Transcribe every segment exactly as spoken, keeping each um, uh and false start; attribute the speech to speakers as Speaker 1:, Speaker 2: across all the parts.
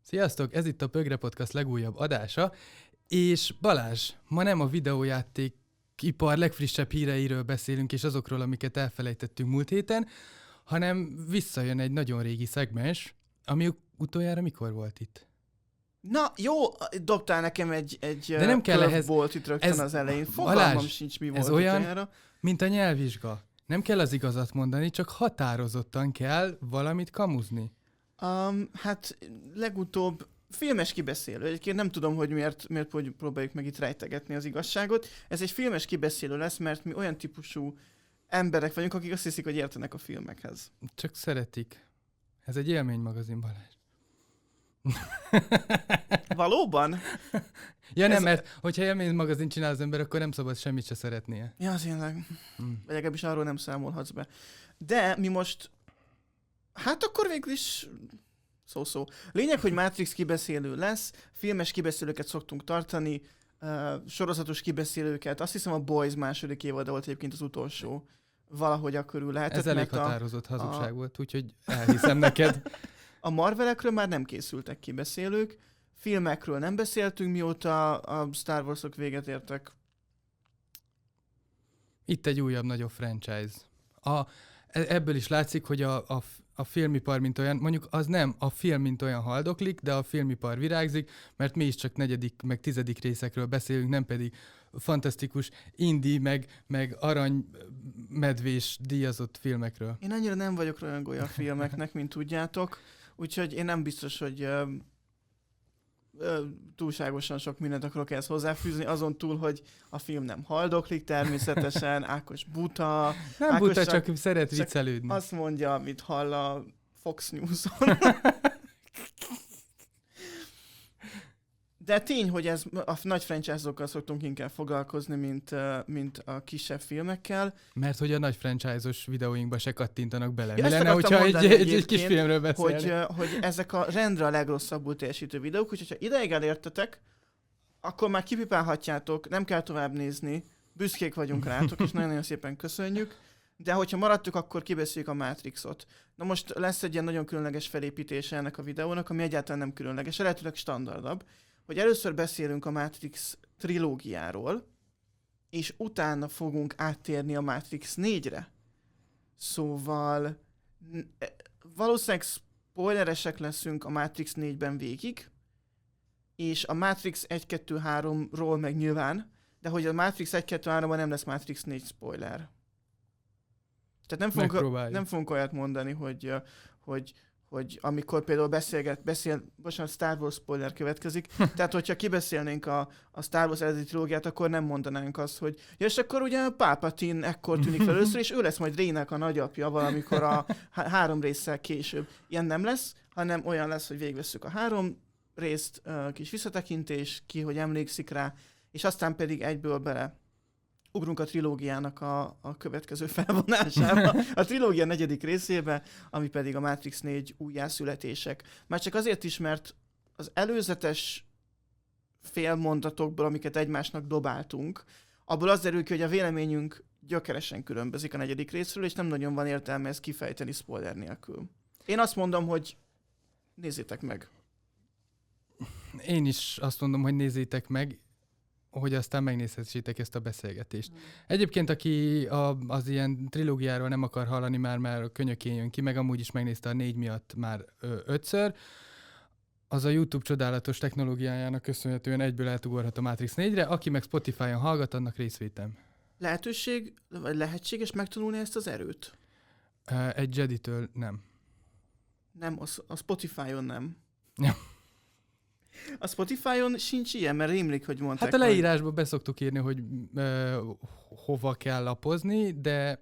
Speaker 1: Sziasztok, ez itt a Pögre Podcast legújabb adása, és Balázs, ma nem a videójáték ipar legfrissebb híreiről beszélünk, és azokról, amiket elfelejtettünk múlt héten, hanem visszajön egy nagyon régi szegmens, ami utoljára mikor volt itt?
Speaker 2: Na, jó, dobtál nekem egy, egy
Speaker 1: De nem kell ehhez,
Speaker 2: volt itt rögtön ez, az elején. Fogalmam Balázs, sincs, mi volt
Speaker 1: ez olyan,
Speaker 2: utoljára.
Speaker 1: Mint a nyelvvizsga. Nem kell az igazat mondani, csak határozottan kell valamit kamuzni.
Speaker 2: Um, hát legutóbb filmes kibeszélő. Egyébként nem tudom, hogy miért, miért próbáljuk meg itt rejtegetni az igazságot. Ez egy filmes kibeszélő lesz, mert mi olyan típusú emberek vagyunk, akik azt hiszik, hogy értenek a filmekhez.
Speaker 1: Csak szeretik. Ez egy élménymagazin, Balázs.
Speaker 2: Valóban?
Speaker 1: Ja nem, ez... mert hogyha élménymagazin csinál az ember, akkor nem szabad semmit se szeretnie.
Speaker 2: Ja, tényleg. Hmm. Vagy legalábbis arról nem számolhatsz be. De mi most... Hát akkor végül is... Szó-szó. Lényeg, hogy Matrix kibeszélő lesz, filmes kibeszélőket szoktunk tartani, uh, sorozatos kibeszélőket. Azt hiszem a Boys második évad volt egyébként az utolsó. Valahogy akkörül lehetett.
Speaker 1: Ez elég határozott
Speaker 2: a,
Speaker 1: hazugság
Speaker 2: a...
Speaker 1: volt, úgyhogy elhiszem neked.
Speaker 2: A Marvelekről már nem készültek kibeszélők, filmekről nem beszéltünk, mióta a Star Warsok véget értek.
Speaker 1: Itt egy újabb, nagyobb franchise. A, ebből is látszik, hogy a, a, a filmipar mint olyan, mondjuk az nem, a film mint olyan haldoklik, de a filmipar virágzik, mert mi is csak negyedik, meg tizedik részekről beszélünk, nem pedig fantasztikus indie, meg, meg aranymedvés díjazott filmekről.
Speaker 2: Én annyira nem vagyok rajongója a filmeknek, mint tudjátok, úgyhogy én nem biztos, hogy ö, ö, túlságosan sok mindent akarok ezt hozzáfűzni, azon túl, hogy a film nem haldoklik természetesen, Ákos buta.
Speaker 1: Nem
Speaker 2: Ákos
Speaker 1: buta, csak, csak szeret
Speaker 2: csak
Speaker 1: viccelődni.
Speaker 2: Azt mondja, amit hall a Fox News-on. De tény, hogy ez a nagy franchise-okkal szoktunk inkább foglalkozni, mint, mint a kisebb filmekkel.
Speaker 1: Mert hogy a nagy franchise-os videóinkba se kattintanak bele.
Speaker 2: Ja,
Speaker 1: mi lenne, hogyha egy, egy, egy kis filmről beszélni?
Speaker 2: Hogy, hogy ezek a rendre a legrosszabbul teljesítő videók, úgyhogy ha ideig elértetek, akkor már kipipálhatjátok, nem kell tovább nézni, büszkék vagyunk rátok, és nagyon-nagyon szépen köszönjük. De hogyha maradtuk, akkor kibeszéljük a Matrixot. Na most lesz egy ilyen nagyon különleges felépítése ennek a videónak, ami egyáltalán nem különleges, lehetőleg standardabb, hogy először beszélünk a Matrix trilógiáról, és utána fogunk áttérni a Matrix négyre. Szóval valószínűleg spoileresek leszünk a Matrix négyben végig, és a Matrix egy kettő háromról meg nyilván, de hogy a Matrix egy kettő háromban nem lesz Matrix négy spoiler. Tehát nem fogunk, nem fogunk olyat mondani, hogy, hogy, hogy amikor például beszélget, beszél, bocsánat, Star Wars spoiler következik, tehát hogyha kibeszélnénk a, a Star Wars eredeti trilógiát, akkor nem mondanánk azt, hogy ja, és akkor ugye Palpatine ekkor tűnik fel először, és ő lesz majd Rey-nek a nagyapja valamikor a há- három résszel később. Ilyen nem lesz, hanem olyan lesz, hogy végigvesszük a három részt, uh, kis visszatekintés, ki, hogy emlékszik rá, és aztán pedig egyből bele ugrunk a trilógiának a, a következő felvonásába, a trilógia negyedik részébe, ami pedig a Matrix négy újjászületések. Már csak azért is, mert az előzetes félmondatokból, amiket egymásnak dobáltunk, abból az derül ki, hogy a véleményünk gyökeresen különbözik a negyedik részről, és nem nagyon van értelme ezt kifejteni spoiler nélkül. Én azt mondom, hogy nézzétek meg.
Speaker 1: Én is azt mondom, hogy nézzétek meg, hogy aztán megnézhessétek ezt a beszélgetést. Mm. Egyébként, aki a, az ilyen trilógiáról nem akar hallani, már már könyökén jön ki, meg amúgy is megnézte a négy miatt már ö, ötször, az a YouTube csodálatos technológiájának köszönhetően egyből eltugorhat a Matrix négyre, aki meg Spotify-on hallgat, annak részvétem.
Speaker 2: Lehetőség, vagy lehetséges megtanulni ezt az erőt?
Speaker 1: Egy Jeditől nem.
Speaker 2: Nem, a Spotify-on nem.
Speaker 1: Ja.
Speaker 2: A Spotify-on sincs ilyen, mert rémlik, hogy mondták.
Speaker 1: Hát a leírásba beszoktuk írni, hogy ö, hova kell lapozni, de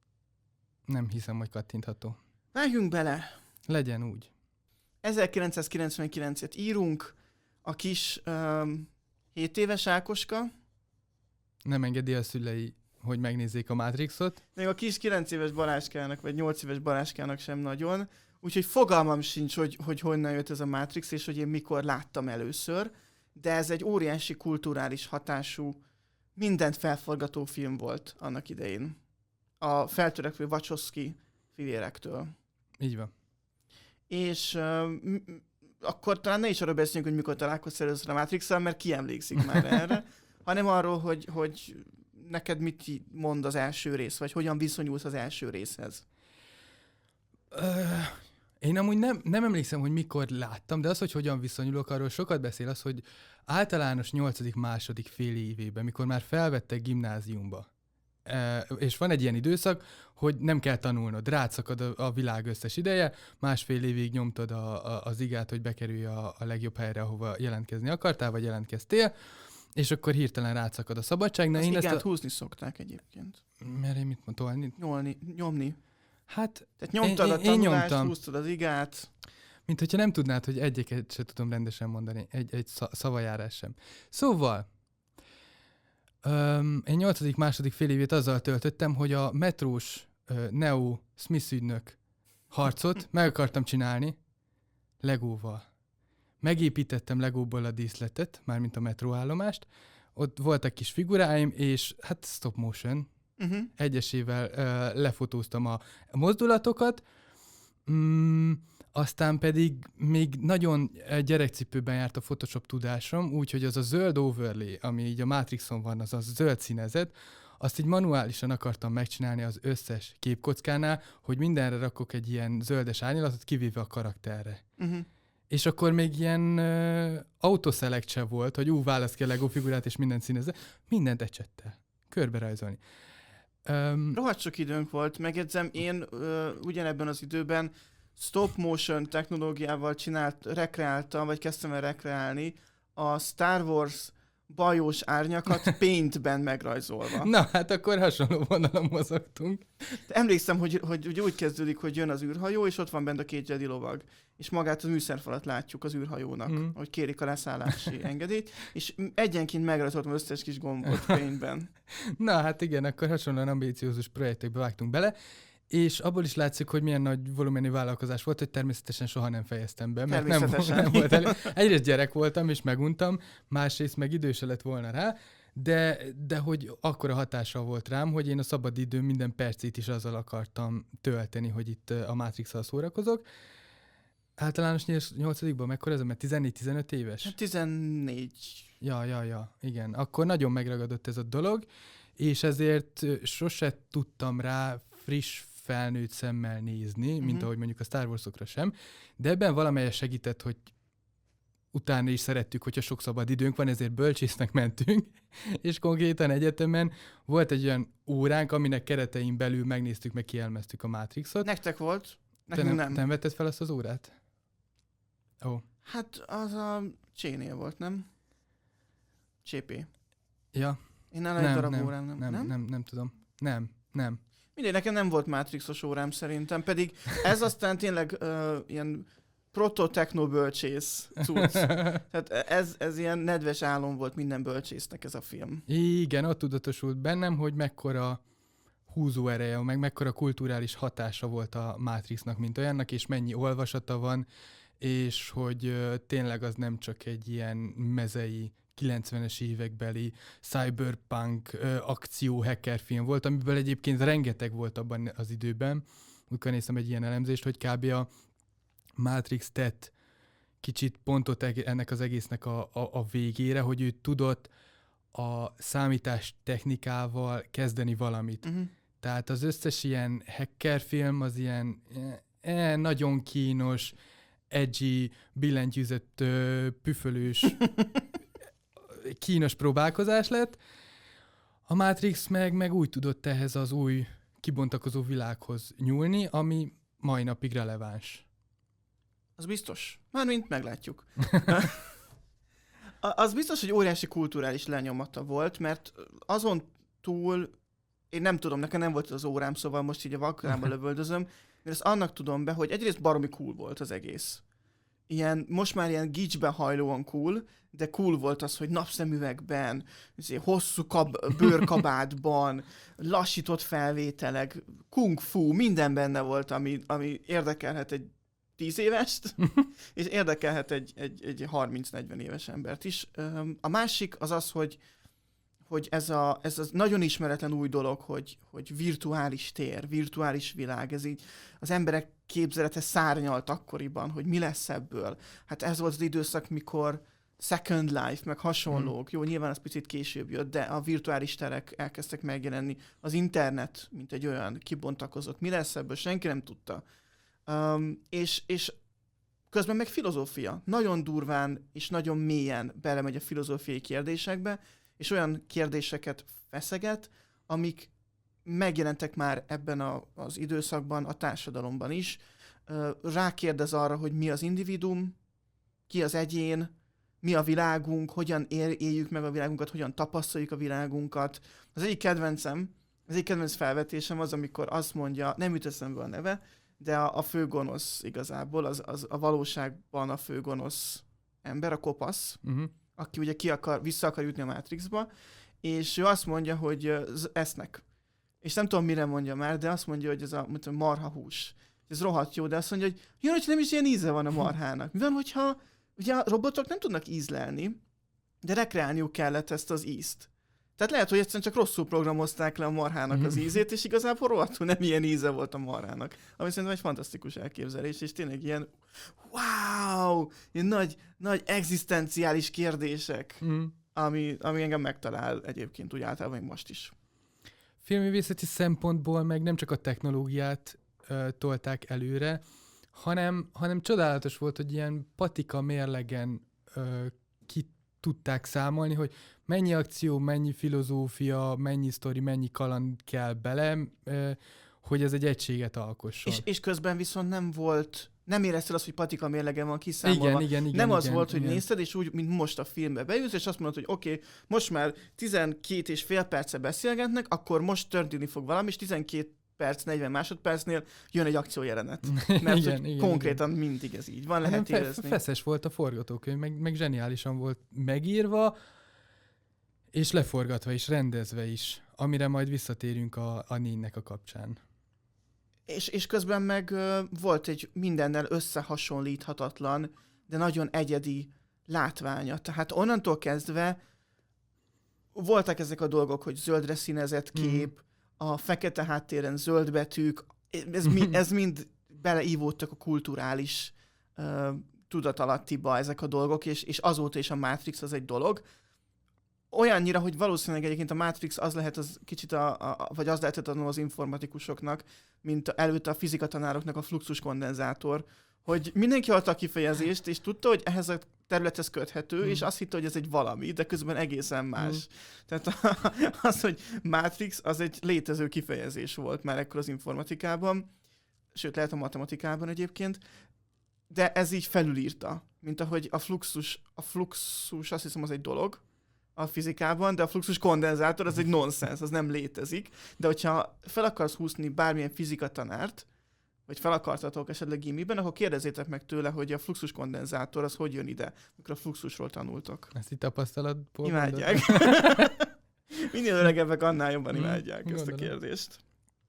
Speaker 1: nem hiszem, hogy kattintható.
Speaker 2: Vágjunk bele.
Speaker 1: Legyen úgy.
Speaker 2: ezerkilencszázkilencvenkilencet írunk, a kis um, hét éves Ákoska.
Speaker 1: Nem engedi a szülei, hogy megnézzék a Matrixot.
Speaker 2: Még a kis kilenc éves Balázskának, vagy nyolc éves Balázskának sem nagyon. Úgyhogy fogalmam sincs, hogy, hogy honnan jött ez a Matrix, és hogy én mikor láttam először, de ez egy óriási kulturális hatású, mindent felforgató film volt annak idején. A feltörekvő Wachowski fivérektől.
Speaker 1: Így van.
Speaker 2: És uh, akkor talán ne is arról beszéljünk, hogy mikor találkoztál először a Matrix-szal, mert ki emlékszik már erre, hanem arról, hogy, hogy neked mit mond az első rész, vagy hogyan viszonyulsz az első részhez.
Speaker 1: Uh, én amúgy nem, nem emlékszem, hogy mikor láttam, de az, hogy hogyan viszonyulok, arról sokat beszél az, hogy általános nyolcadik második fél évében, mikor már felvettek gimnáziumba, uh, és van egy ilyen időszak, hogy nem kell tanulnod, rátszakad a, a világ összes ideje, másfél évig nyomtad a, a, az igát, hogy bekerülj a, a legjobb helyre, ahova jelentkezni akartál, vagy jelentkeztél, és akkor hirtelen rátszakad a szabadság. Na,
Speaker 2: az
Speaker 1: én
Speaker 2: igát
Speaker 1: ezt a...
Speaker 2: húzni szokták egyébként.
Speaker 1: Mert én mit mondtam?
Speaker 2: Nyolni, nyomni.
Speaker 1: Hát,
Speaker 2: tehát nyomtad én, a tanulást, húztad az igát.
Speaker 1: Mint hogyha nem tudnád, hogy egyiket se tudom rendesen mondani, egy, egy szavajárás sem. Szóval, öm, én nyolcadik második fél évét azzal töltöttem, hogy a metrós ö, Neo Smith ügynök harcot meg akartam csinálni Legóval. Megépítettem Legóból a díszletet, mármint a metróállomást, ott voltak kis figuráim, és hát stop motion, uh-huh. egyesével uh, lefotóztam a, a mozdulatokat, mm, aztán pedig még nagyon gyerekcipőben járt a Photoshop tudásom, úgyhogy az a zöld overlay, ami így a Matrixon van, az a zöld színezet, azt így manuálisan akartam megcsinálni az összes képkockánál, hogy mindenre rakok egy ilyen zöldes árnyalatot, kivéve a karakterre. Uh-huh. És akkor még ilyen uh, autoselect se volt, hogy ú, válasz ki a Lego figurát, és minden színezze. Mindent ecsettel. Körbe rajzolni. Um,
Speaker 2: Rohadt sok időnk volt. Megjegyzem, én uh, ugyanebben az időben stop motion technológiával csinált, rekreáltam, vagy kezdtem el rekreálni a Star Wars bajós árnyakat paintben megrajzolva.
Speaker 1: Na, hát akkor hasonló vonalon mozogtunk.
Speaker 2: De emlékszem, hogy, hogy, hogy úgy kezdődik, hogy jön az űrhajó, és ott van bent a két Jedi lovag. És magát az műszerfalat látjuk az űrhajónak, mm. hogy kérik a leszállási engedélyt, és egyenként megrajzoltam az összes kis gombot paintben.
Speaker 1: Na, hát igen, akkor hasonlóan ambíciózus projektekbe vágtunk bele, és abból is látszik, hogy milyen nagy volumenű vállalkozás volt, hogy természetesen soha nem fejeztem be, mert nem, nem volt elő. Egyrészt gyerek voltam, és meguntam, másrészt meg idő se lett volna rá, de, de hogy akkora hatással volt rám, hogy én a szabad idő minden percét is azzal akartam tölteni, hogy itt a Matrix-szal szórakozok. Általános nyolcadikban mekkora ez, mert tizennégy-tizenöt éves?
Speaker 2: Hát tizennégy.
Speaker 1: Ja, ja, ja, igen. Akkor nagyon megragadott ez a dolog, és ezért sose tudtam rá friss felnőtt szemmel nézni, uh-huh. mint ahogy mondjuk a Star Wars-okra sem, de ebben valamelyes segített, hogy utána is szerettük, hogyha sok szabad időnk van, ezért bölcsésznek mentünk, és konkrétan egyetemen volt egy olyan óránk, aminek keretein belül megnéztük, meg kielmeztük a Matrixot.
Speaker 2: Nektek volt?
Speaker 1: Te nem, nem. nem vetted fel azt az órát? Ó. Oh.
Speaker 2: Hát az a Csénél volt, nem? Csépé.
Speaker 1: Ja.
Speaker 2: Én nála egy darab órám, nem?
Speaker 1: Nem, nem, nem, nem tudom. Nem, nem.
Speaker 2: Mindegy, nekem nem volt Matrixos órám szerintem, pedig ez aztán tényleg uh, ilyen proto-techno-bölcsész cucc. Tehát ez, ez ilyen nedves álom volt minden bölcsésznek ez a film.
Speaker 1: Igen, ott tudatosult bennem, hogy mekkora húzó ereje, meg mekkora kulturális hatása volt a Matrixnak, mint olyannak, és mennyi olvasata van, és hogy uh, tényleg az nem csak egy ilyen mezei kilencvenes évekbeli cyberpunk uh, akció hacker film volt, amiből egyébként rengeteg volt abban az időben. Úgy néztem egy ilyen elemzést, hogy kb. A Matrix tett kicsit pontot ennek az egésznek a, a, a végére, hogy ő tudott a számítás technikával kezdeni valamit. Uh-huh. Tehát az összes ilyen hacker film az ilyen eh, nagyon kínos, edgy, billentyűzött, püfölős kínos próbálkozás lett. A Matrix meg, meg úgy tudott ehhez az új kibontakozó világhoz nyúlni, ami mai napig releváns.
Speaker 2: Az biztos. Mármint meglátjuk. Az biztos, hogy óriási kulturális lenyomata volt, mert azon túl, én nem tudom, nekem nem volt az órám, szóval most így a vakrámba lövöldözöm, mert ezt annak tudom be, hogy egyrészt baromi cool volt az egész. Ilyen, most már ilyen gicsbe hajlóan cool, de cool volt az, hogy napszemüvegben, hosszú kab- bőrkabátban, lassított felvételek, kung fu, minden benne volt, ami, ami érdekelhet egy tíz évest, és érdekelhet egy, egy, egy harminc-negyven éves embert is. A másik az az, hogy, hogy ez a, ez az nagyon ismeretlen új dolog, hogy, hogy virtuális tér, virtuális világ, ez így az emberek képzelete szárnyalt akkoriban, hogy mi lesz ebből. Hát ez volt az időszak, mikor Second Life, meg hasonlók. Hmm. Jó, nyilván az picit később jött, de a virtuális terek elkezdtek megjelenni. Az internet, mint egy olyan kibontakozott. Mi lesz ebből? Senki nem tudta. Um, és, és közben meg filozófia. Nagyon durván és nagyon mélyen belemegy a filozófiai kérdésekbe, és olyan kérdéseket feszeget, amik megjelentek már ebben a, az időszakban, a társadalomban is. Rákérdez arra, hogy mi az individuum, ki az egyén, mi a világunk, hogyan éljük meg a világunkat, hogyan tapasztaljuk a világunkat. Az egyik kedvencem, az egyik kedvenc felvetésem az, amikor azt mondja, nem jut eszembe a neve, de a, a főgonosz igazából, az, az a valóságban a főgonosz ember, a kopasz, uh-huh. aki ugye ki akar, vissza akar jutni a Matrixba, és ő azt mondja, hogy esznek. És nem tudom, mire mondja már, de azt mondja, hogy ez a mondtam, marha hús. Ez rohadt jó, de azt mondja, hogy jön, hogy nem is ilyen íze van a marhának. Mi van, hogyha ugye a robotok nem tudnak ízlelni, de rekreálniuk kellett ezt az ízt. Tehát lehet, hogy egyszerűen csak rosszul programozták le a marhának az ízét, és igazából rohadtul nem ilyen íze volt a marhának. Ami szerintem egy fantasztikus elképzelés, és tényleg ilyen wow! Ilyen nagy, nagy egzisztenciális kérdések, mm. ami, ami engem megtalál egyébként úgy általában most is.
Speaker 1: Filmművészeti szempontból meg nem csak a technológiát uh, tolták előre, hanem, hanem csodálatos volt, hogy ilyen patika mérlegen uh, ki tudták számolni, hogy mennyi akció, mennyi filozófia, mennyi sztori, mennyi kaland kell bele, uh, hogy ez egy egységet alkosson.
Speaker 2: És, és közben viszont nem volt, nem érezted azt, hogy patika mérlegen van kiszámolva.
Speaker 1: Igen, igen, igen.
Speaker 2: Nem az
Speaker 1: igen,
Speaker 2: volt,
Speaker 1: igen.
Speaker 2: hogy nézted, és úgy, mint most a filmbe beülsz, és azt mondod, hogy oké, okay, most már tizenkét és fél perce beszélgetnek, akkor most történni fog valami, és tizenkét perc, negyven másodpercnél jön egy akciójelenet. Mert igen, igen, konkrétan igen. mindig ez így van, lehet
Speaker 1: fe-
Speaker 2: érezni.
Speaker 1: Feszes volt a forgatókönyv, meg, meg zseniálisan volt megírva, és leforgatva is, rendezve is, amire majd visszatérünk a, a négynek a kapcsán.
Speaker 2: És, és közben meg uh, volt egy mindennel összehasonlíthatatlan, de nagyon egyedi látványa. Tehát onnantól kezdve voltak ezek a dolgok, hogy zöldre színezett kép, mm. a fekete háttéren zöld betűk, ez, mi, ez mind beleívódtak a kulturális uh, tudatalattiba ezek a dolgok, és, és azóta is a Matrix az egy dolog. Olyannyira, hogy valószínűleg egyébként a Matrix az lehet az kicsit, a, a, vagy az lehetett az informatikusoknak, mint előtte a fizikatanároknak a fluxus kondenzátor, hogy mindenki hallta a kifejezést, és tudta, hogy ehhez a területhez köthető, mm. és azt hitte, hogy ez egy valami, de közben egészen más. Mm. Tehát az, hogy Matrix, az egy létező kifejezés volt már ekkor az informatikában, sőt, lehet a matematikában egyébként, de ez így felülírta, mint ahogy a fluxus, a fluxus, azt hiszem, az egy dolog a fizikában, de a fluxus kondenzátor az egy nonsens, az nem létezik. De hogyha fel akarsz húzni bármilyen fizikatanárt, vagy fel akartatok esetleg gimiben, akkor kérdezzétek meg tőle, hogy a fluxus kondenzátor az hogy jön ide, amikor a fluxusról tanultok.
Speaker 1: Ezt itt tapasztalatból
Speaker 2: imádják. Minél öregebbek, annál jobban imádják hmm, ezt gondolom. A kérdést.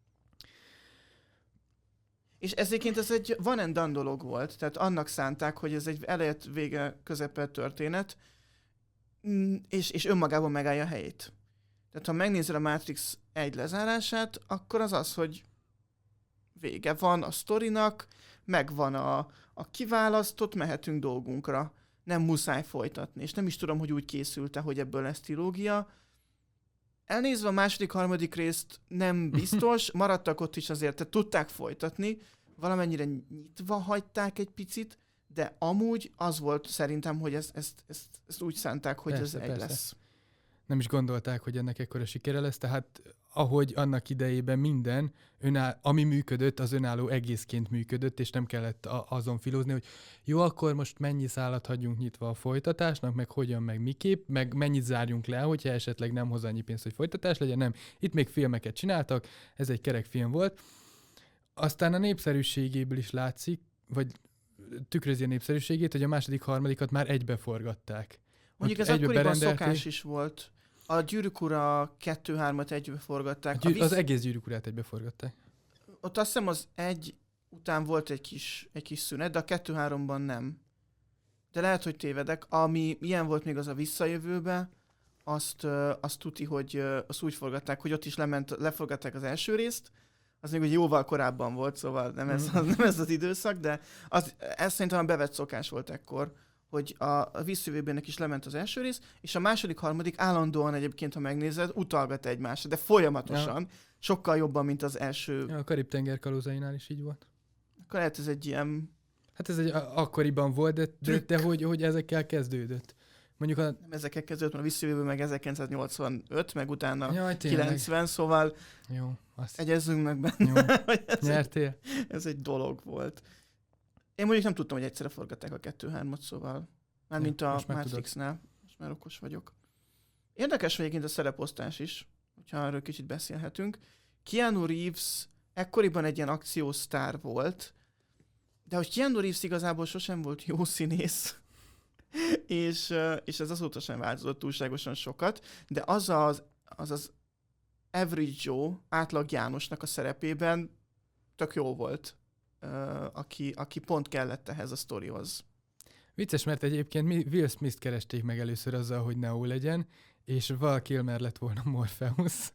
Speaker 2: És ezért ez egy one and done dolog volt, tehát annak szánták, hogy ez egy elejét vége közepe történet, és, és önmagában megállja a helyét. Tehát ha megnézed a Matrix egy lezárását, akkor az az, hogy vége van a sztorinak, megvan a, a kiválasztott, mehetünk dolgunkra. Nem muszáj folytatni. És nem is tudom, hogy úgy készült-e, hogy ebből lesz trilógia. Elnézve a második, harmadik részt nem biztos, maradtak ott is azért, tehát tudták folytatni, valamennyire nyitva hagyták egy picit, de amúgy az volt szerintem, hogy ezt, ezt, ezt, ezt úgy szánták, hogy persze, ez egy persze. lesz.
Speaker 1: Nem is gondolták, hogy ennek ekkora sikere lesz, tehát ahogy annak idejében minden, önáll, ami működött, az önálló egészként működött, és nem kellett a, azon filózni, hogy jó, akkor most mennyi szálat hagyjunk nyitva a folytatásnak, meg hogyan, meg miképp, meg mennyit zárjunk le, hogyha esetleg nem hoz annyi pénzt, hogy folytatás legyen, nem. Itt még filmeket csináltak, ez egy kerek film volt. Aztán a népszerűségéből is látszik, vagy tükrözi a népszerűségét, hogy a második, harmadikat már egybeforgatták.
Speaker 2: Mondjuk ez akkoriban szokás is volt. A Gyűrűk Ura kettő-hármat egybe forgatták.
Speaker 1: Gyűr, visz... Az egész Gyűrűk Urát egybe forgatták.
Speaker 2: Ott azt hiszem az egy után volt egy kis, egy kis szünet, de a kettő-háromban nem. De lehet, hogy tévedek. Ami ilyen volt még az a Visszajövőbe, azt, azt tuti, hogy azt úgy forgatták, hogy ott is lement, leforgatták az első részt, az még ugye jóval korábban volt, szóval nem ez, az, nem ez az időszak, de az, ez szerintem a bevett szokás volt ekkor, hogy a, a Visszajövőbének is lement az első rész, és a második, harmadik állandóan egyébként, ha megnézed, utalgat egymásra, de folyamatosan, ja. sokkal jobban, mint az első.
Speaker 1: Ja, a Karib-tenger kalózainál is így volt.
Speaker 2: Akkor lehet ez egy ilyen...
Speaker 1: Hát ez egy akkoriban volt, de, de, de hogy, hogy ezekkel kezdődött. Mondjuk a...
Speaker 2: Nem ezekkel kezdődött, mert a Visszajövőben meg ezerkilencszáznyolcvanöt, meg utána
Speaker 1: Jaj,
Speaker 2: kilencven, szóval
Speaker 1: jó, azt...
Speaker 2: egyezzünk meg benne.
Speaker 1: Jó.
Speaker 2: ez
Speaker 1: Nyertél?
Speaker 2: Egy, ez egy dolog volt. Én mondjuk nem tudtam, hogy egyszerre forgatták a kettő-hármat, szóval mármint a Matrixnál. Most már okos vagyok. Érdekes vagy egyébként a szereposztás is, hogyha arról kicsit beszélhetünk. Keanu Reeves ekkoriban egy ilyen akciósztár volt, de hogy Keanu Reeves igazából sosem volt jó színész, és, és ez azóta sem változott túlságosan sokat, de az az, az, az Average Joe, átlag Jánosnak a szerepében tök jó volt, aki, aki pont kellett ehhez a sztorihoz.
Speaker 1: Vicces, mert egyébként Will Smith-t keresték meg először azzal, hogy Neo legyen, és Val Kilmer lett volna Morpheus.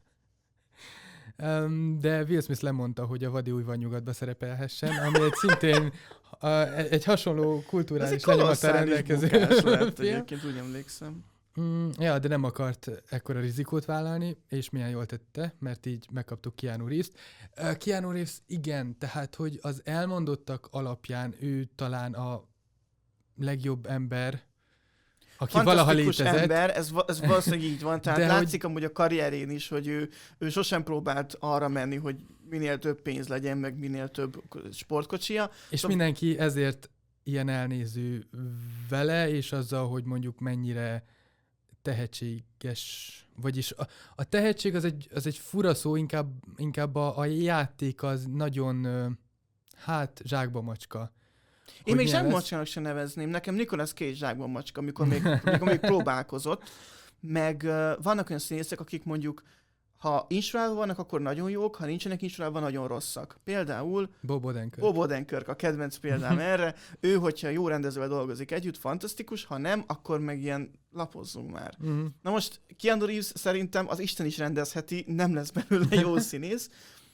Speaker 1: Um, de Will Smith lemondta, hogy a Vadi új van nyugatba szerepelhessen, ami egy szintén a, egy hasonló kulturális lenyomattal rendelkező
Speaker 2: lett, egyébként úgy emlékszem.
Speaker 1: Mm, ja, de nem akart ekkora rizikót vállalni, és milyen jól tette, mert így megkaptuk Keanu Reeves-t. Uh, Keanu Reeves igen, tehát hogy az elmondottak alapján ő talán a legjobb ember, aki valaha létezett.
Speaker 2: Ember, ez, ez valószínűleg így van, tehát de látszik hogy... amúgy a karrierén is, hogy ő, ő sosem próbált arra menni, hogy minél több pénz legyen, meg minél több sportkocsia.
Speaker 1: És szóval... mindenki ezért ilyen elnéző vele, és azzal, hogy mondjuk mennyire tehetséges, vagyis a, a tehetség az egy, az egy fura szó, inkább, inkább a, a játék az nagyon, hát, zsákba macska.
Speaker 2: Én még zsákba macskának sem nevezném. Nekem Nicolas Cage zsákba macska, amikor még, amikor még próbálkozott. Meg uh, vannak olyan színészek, akik mondjuk, ha inspirálva vannak, akkor nagyon jók, ha nincsenek inspirálva, nagyon rosszak. Például
Speaker 1: Bob Odenkirk.
Speaker 2: Bob Odenkirk a kedvenc példám erre. Ő, hogyha jó rendezővel dolgozik együtt, fantasztikus, ha nem, akkor meg ilyen lapozzunk már. Uh-huh. Na most Keanu Reeves szerintem az Isten is rendezheti, nem lesz belőle jó színész.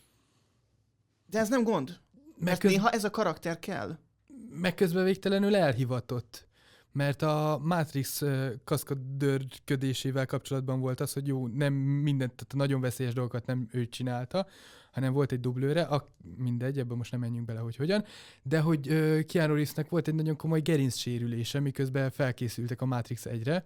Speaker 2: De ez nem gond. Mert köz... néha ez a karakter kell.
Speaker 1: Meg közben végtelenül elhivatott. Mert a Matrix kaszkadőrködésével kapcsolatban volt az, hogy jó, nem mindent, tehát a nagyon veszélyes dolgokat nem ő csinálta, hanem volt egy dublőre, a, mindegy, ebben most nem menjünk bele, hogy hogyan, de hogy uh, Keanu Reevesnek volt egy nagyon komoly gerincsérülése, miközben felkészültek a Matrix egyre,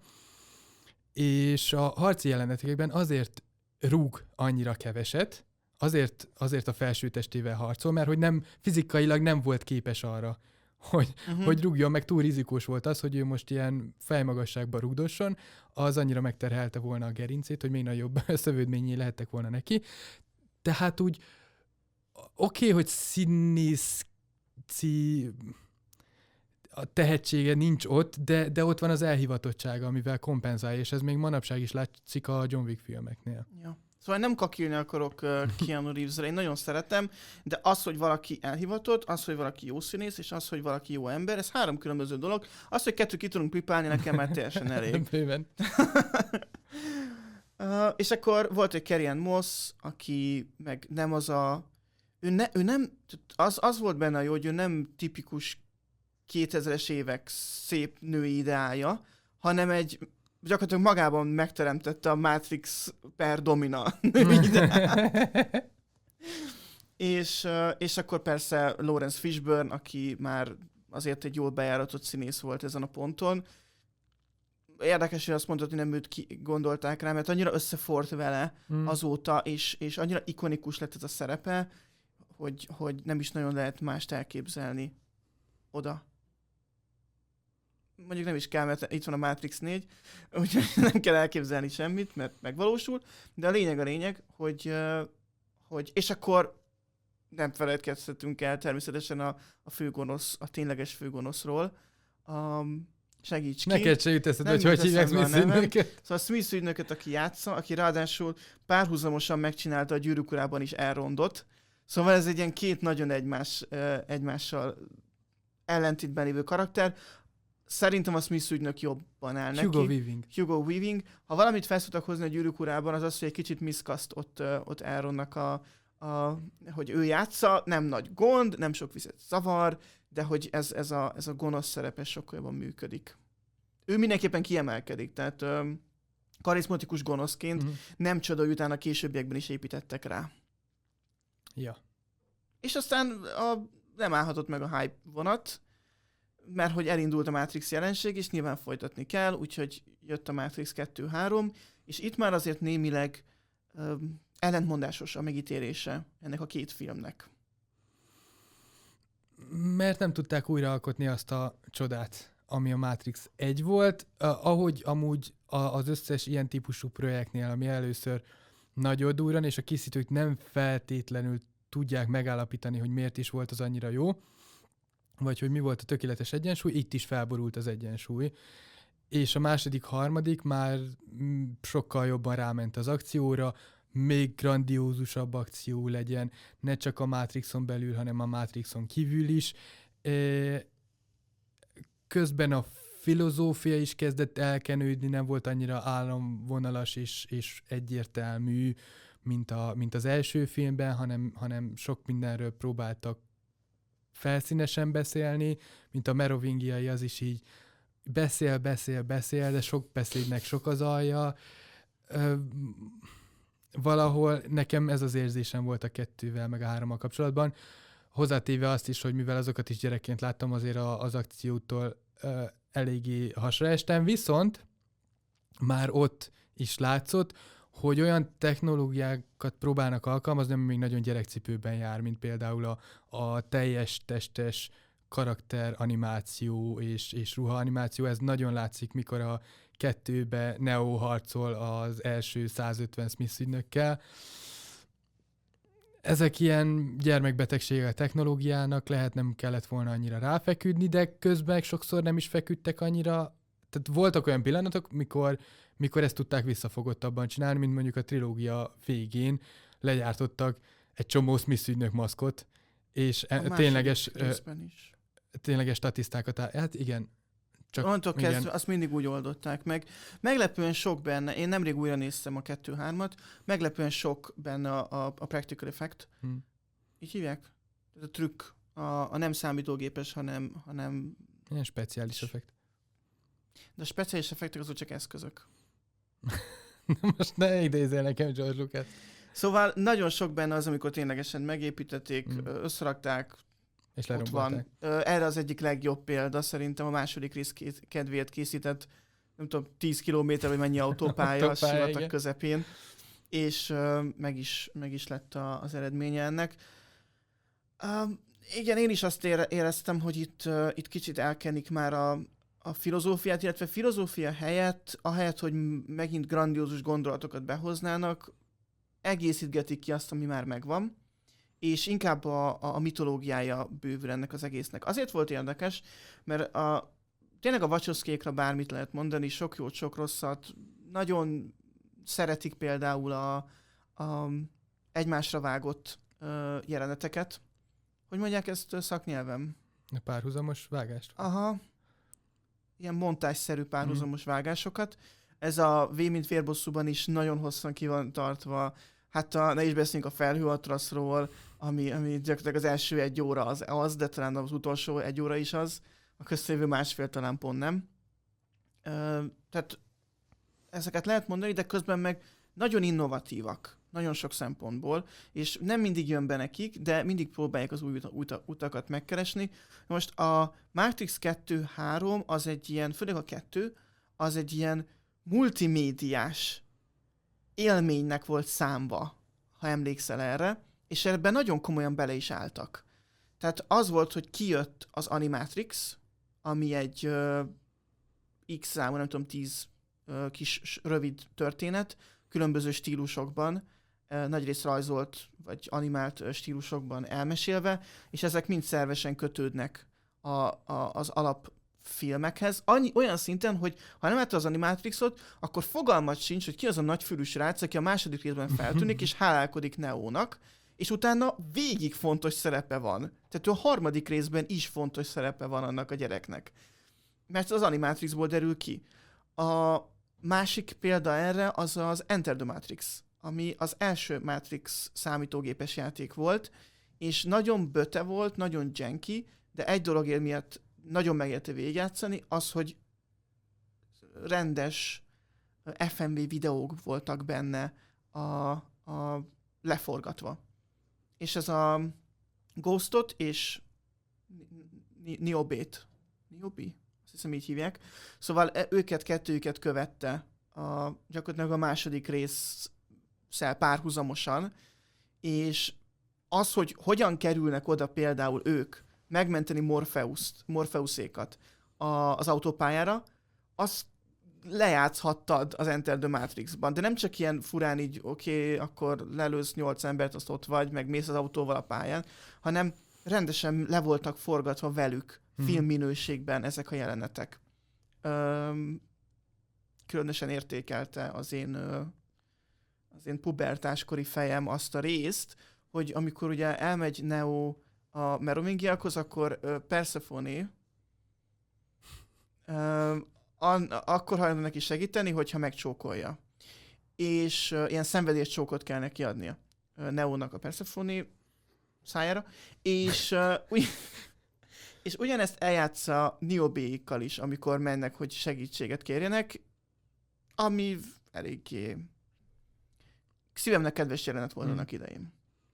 Speaker 1: és a harci jelenetekben azért rúg annyira keveset, azért, azért a felsőtestével harcol, mert hogy nem, fizikailag nem volt képes arra, hogy, uh-huh. hogy rúgjon, meg túl rizikós volt az, hogy ő most ilyen fejmagasságban rúgdosson, az annyira megterhelte volna a gerincét, hogy még nagyobb szövődményé lehettek volna neki. Tehát úgy oké, okay, hogy színészi a tehetsége nincs ott, de, de ott van az elhivatottsága, amivel kompenzálja, és ez még manapság is látszik a John Wick filmeknél.
Speaker 2: Ja. Szóval nem kakilni akarok uh, Keanu Reevesre, én nagyon szeretem, de az, hogy valaki elhivatott, az, hogy valaki jó színész, és az, hogy valaki jó ember, ez három különböző dolog. Az, hogy kettő ki tudunk pipálni, nekem már teljesen elég.
Speaker 1: Bőven.
Speaker 2: uh, és akkor volt egy Carrie-Anne Moss, aki meg nem az a... Ő, ne, ő nem... Az, az volt benne jó, hogy ő nem tipikus kétezres évek szép női ideája, hanem egy... gyakorlatilag magában megteremtette a Matrix per Domina és, és akkor persze Lawrence Fishburne, aki már azért egy jól bejáratott színész volt ezen a ponton. Érdekes, hogy azt mondtad, hogy nem őt ki gondolták rá, mert annyira összefort vele mm. azóta, és, és annyira ikonikus lett ez a szerepe, hogy, hogy nem is nagyon lehet mást elképzelni oda. Mondjuk nem is kell, mert itt van a Matrix négy, úgyhogy nem kell elképzelni semmit, mert megvalósul, de a lényeg a lényeg, hogy, hogy és akkor nem felejtkezhetünk el természetesen a, a főgonosz, a tényleges főgonoszról. Um, segíts ki.
Speaker 1: Neked se jut eszed, hogy hogy hívják Smith ügynöket.
Speaker 2: Szóval a Smith ügynököt, aki játsza, aki ráadásul párhuzamosan megcsinálta a Gyűrűk Urában is Elrondot. Szóval ez egy ilyen két nagyon egymás, egymással ellentétben lévő karakter. szerintem a Smith ügynök jobban áll neki.
Speaker 1: Hugo Weaving.
Speaker 2: Hugo Weaving. Ha valamit fel tudtak hozni a Gyűrűk Urában, az az, hogy egy kicsit miscast ott, ott Elrondnak a, a, hogy ő játsza, nem nagy gond, nem sok vizet zavar, de hogy ez, ez, a, ez a gonosz szerepe sokkal jobban működik. Ő mindenképpen kiemelkedik, tehát ö, karizmatikus gonoszként uh-huh. nem csoda, hogy utána későbbiekben is építettek rá.
Speaker 1: Ja.
Speaker 2: És aztán a, nem állhatott meg a hype vonat, mert hogy elindult a Matrix jelenség, és nyilván folytatni kell, úgyhogy jött a Matrix kettő három, és itt már azért némileg ö, ellentmondásos a megítélése ennek a két filmnek.
Speaker 1: Mert nem tudták újraalkotni azt a csodát, ami a Matrix egy volt, uh, ahogy amúgy a, az összes ilyen típusú projektnél, ami először nagyon durran, és a készítők nem feltétlenül tudják megállapítani, hogy miért is volt az annyira jó, vagy hogy mi volt a tökéletes egyensúly, itt is felborult az egyensúly. És a második, harmadik már sokkal jobban ráment az akcióra, még grandiózusabb akció legyen, ne csak a Matrixon belül, hanem a Matrixon kívül is. Közben a filozófia is kezdett elkenődni, nem volt annyira államvonalas és, és egyértelmű, mint, a, mint az első filmben, hanem, hanem sok mindenről próbáltak felszínesen beszélni, mint a merovingiai, az is így beszél, beszél, beszél, de sok beszédnek sok az alja. Ö, valahol nekem ez az érzésem volt a kettővel, meg a hárommal kapcsolatban. Hozzátéve azt is, hogy mivel azokat is gyerekként láttam, azért a, az akciótól ö, eléggé hasra estem, viszont már ott is látszott, hogy olyan technológiákat próbálnak alkalmazni, ami még nagyon gyerekcipőben jár, mint például a, a teljes testes karakter animáció és, és ruha animáció. Ez nagyon látszik, mikor a kettőbe Neo harcol az első százötven Smith ügynökkel. Ezek ilyen gyermekbetegségek a technológiának, lehet nem kellett volna annyira ráfeküdni, de közben sokszor nem is feküdtek annyira. Tehát voltak olyan pillanatok, mikor mikor ezt tudták visszafogottabban csinálni, mint mondjuk a trilógia végén legyártottak egy csomó Smith ügynök maszkot, és a tényleges,
Speaker 2: is.
Speaker 1: tényleges statisztákat, hát igen.
Speaker 2: Csak onnantól kezdve azt mindig úgy oldották meg. Meglepően sok benne, én nemrég újra néztem a kettő hármat, meglepően sok benne a, a, a practical effect. Hmm. Így hívják? Ez a trükk, a, a nem számítógépes, hanem... hanem
Speaker 1: ilyen speciális effekt.
Speaker 2: De a speciális effektek azok csak eszközök.
Speaker 1: Most ne idézzél nekem George Lucas.
Speaker 2: Szóval nagyon sok benne az, amikor ténylegesen megépítették, mm. összerakták,
Speaker 1: és
Speaker 2: ott van. Erre az egyik legjobb példa, szerintem a második rész kedvéért készített, nem tudom, tíz kilométer, vagy mennyi autópálya a sivatag közepén, és uh, meg, is, meg is lett a, az eredménye ennek. Uh, igen, én is azt éreztem, hogy itt, uh, itt kicsit elkenik már a a filozófiát, illetve filozófia helyett, ahelyett, hogy megint grandiózus gondolatokat behoznának, egészítgetik ki azt, ami már megvan, és inkább a, a, a mitológiája bővül ennek az egésznek. Azért volt érdekes, mert a, tényleg a Wachowskiékra bármit lehet mondani, sok jót, sok rosszat, nagyon szeretik például a, a egymásra vágott uh, jeleneteket. Hogy mondják ezt szaknyelven?
Speaker 1: A párhuzamos vágást?
Speaker 2: Aha. Ilyen montásszerű párhuzamos mm. vágásokat. Ez a V mint vérbosszúban is nagyon hosszan ki van tartva. Hát a, ne is beszéljünk a felhőatraszról, ami, ami gyakorlatilag az első egy óra az, az, de talán az utolsó egy óra is az. A köztévő másfél talán pont nem. Ö, tehát ezeket lehet mondani, de közben meg nagyon innovatívak. Nagyon sok szempontból, és nem mindig jön be nekik, de mindig próbálják az új ut- utakat megkeresni. Most a Matrix kettő három az egy ilyen, főleg a kettő, az egy ilyen multimédiás élménynek volt számva, ha emlékszel erre, és ebben nagyon komolyan bele is álltak. Tehát az volt, hogy kijött az Animatrix, ami egy uh, X számú, nem tudom, tíz uh, kis rövid történet, különböző stílusokban, nagyrészt rajzolt vagy animált stílusokban elmesélve, és ezek mind szervesen kötődnek a, a, az alapfilmekhez. Annyi, olyan szinten, hogy ha nem látta az Animatrixot, akkor fogalmat sincs, hogy ki az a nagyfülű srác, aki a második részben feltűnik, és hálálkodik Neónak, és utána végig fontos szerepe van. Tehát a harmadik részben is fontos szerepe van annak a gyereknek. mert az Animatrixból derül ki. A másik példa erre az az Enter the Matrix, ami az első Matrix számítógépes játék volt, és nagyon böte volt, nagyon janky, de egy dologért miatt nagyon megérte végigjátszani, az, hogy rendes ef em vé videók voltak benne a, a leforgatva. És ez a Ghostot és Niobét, Niobi? Azt hiszem így hívják. Szóval őket, kettőjüket követte a, gyakorlatilag a második résszel párhuzamosan, és az, hogy hogyan kerülnek oda például ők megmenteni Morpheus-t, Morpheusékat a, az autópályára, azt lejátszhattad az Enter the Matrixban, de nem csak ilyen furán így, oké, okay, akkor lelősz nyolc embert, azt ott vagy, meg mész az autóval a pályán, hanem rendesen le voltak forgatva velük hmm. filmminőségben ezek a jelenetek. Öm, különösen értékelte az én, az én pubertáskori fejem azt a részt, hogy amikor ugye elmegy Neo a merovingiakhoz, akkor Persephone öm, An, akkor hajlandó neki segíteni, hogyha megcsókolja. És uh, ilyen szenvedés csókot kell neki adnia uh, Neónak a Persephone szájára. És, uh, ugy- és ugyanezt eljátsza Niobéikkal is, amikor mennek, hogy segítséget kérjenek, ami eléggé szívemnek kedves jelenet volt annak hmm. idején.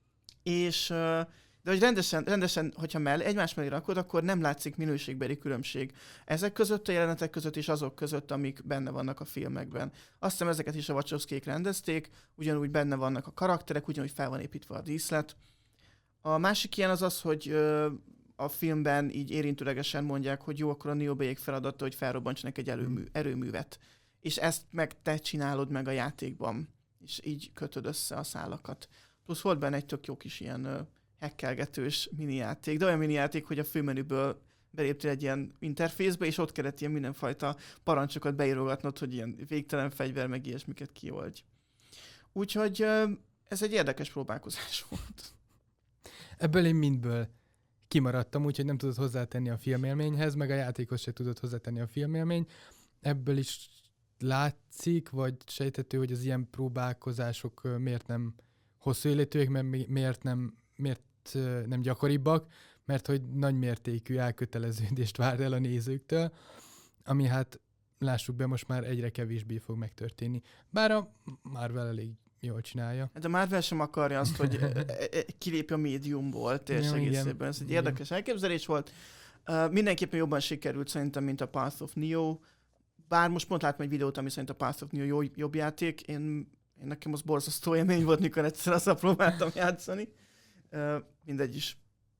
Speaker 2: És uh, de hogy rendesen, rendesen, hogyha mellé, egymás mellé rakod, akkor nem látszik minőségbeli különbség ezek között a jelenetek között és azok között, amik benne vannak a filmekben. Azt hiszem, ezeket is a Wachowskiék rendezték, ugyanúgy benne vannak a karakterek, ugyanúgy fel van építve a díszlet. A másik ilyen az az, hogy ö, a filmben így érintőlegesen mondják, hogy jó, akkor a Niobéiek feladata, hogy felrobbantsanak egy erőmű, erőművet. És ezt meg te csinálod meg a játékban, és így kötöd össze a szálakat. Plusz volt benne egy tök jó kis ilyen ö, hekkelgetős minijáték, de olyan minijáték, hogy a főmenüből beléptél egy ilyen interfészbe, és ott kellett ilyen mindenfajta parancsokat beírogatnod, hogy ilyen végtelen fegyver, meg ilyesmiket kioldj. Úgyhogy ez egy érdekes próbálkozás volt.
Speaker 1: Ebből én mindből kimaradtam, úgyhogy nem tudod hozzátenni a filmélményhez, meg a játékhoz se tudod hozzátenni a filmélmény. Ebből is látszik, vagy sejthető, hogy az ilyen próbálkozások miért nem hosszú életűek, mert miért nem miért nem gyakoribbak, mert hogy nagymértékű elköteleződést vár el a nézőktől, ami hát lássuk be, most már egyre kevésbé fog megtörténni. Bár a Marvel elég jól csinálja.
Speaker 2: De Marvel sem akarja azt, hogy kilépj a médiumból teljes egészében. Ez egy igen. érdekes elképzelés volt. Uh, mindenképpen jobban sikerült szerintem, mint a Path of Neo. Bár most pont láttam egy videót, ami szerint a Path of Neo jó, jobb játék. Én, én nekem az borzasztó élmény volt, mikor egyszer azzal próbáltam játszani. Uh, mindegy is.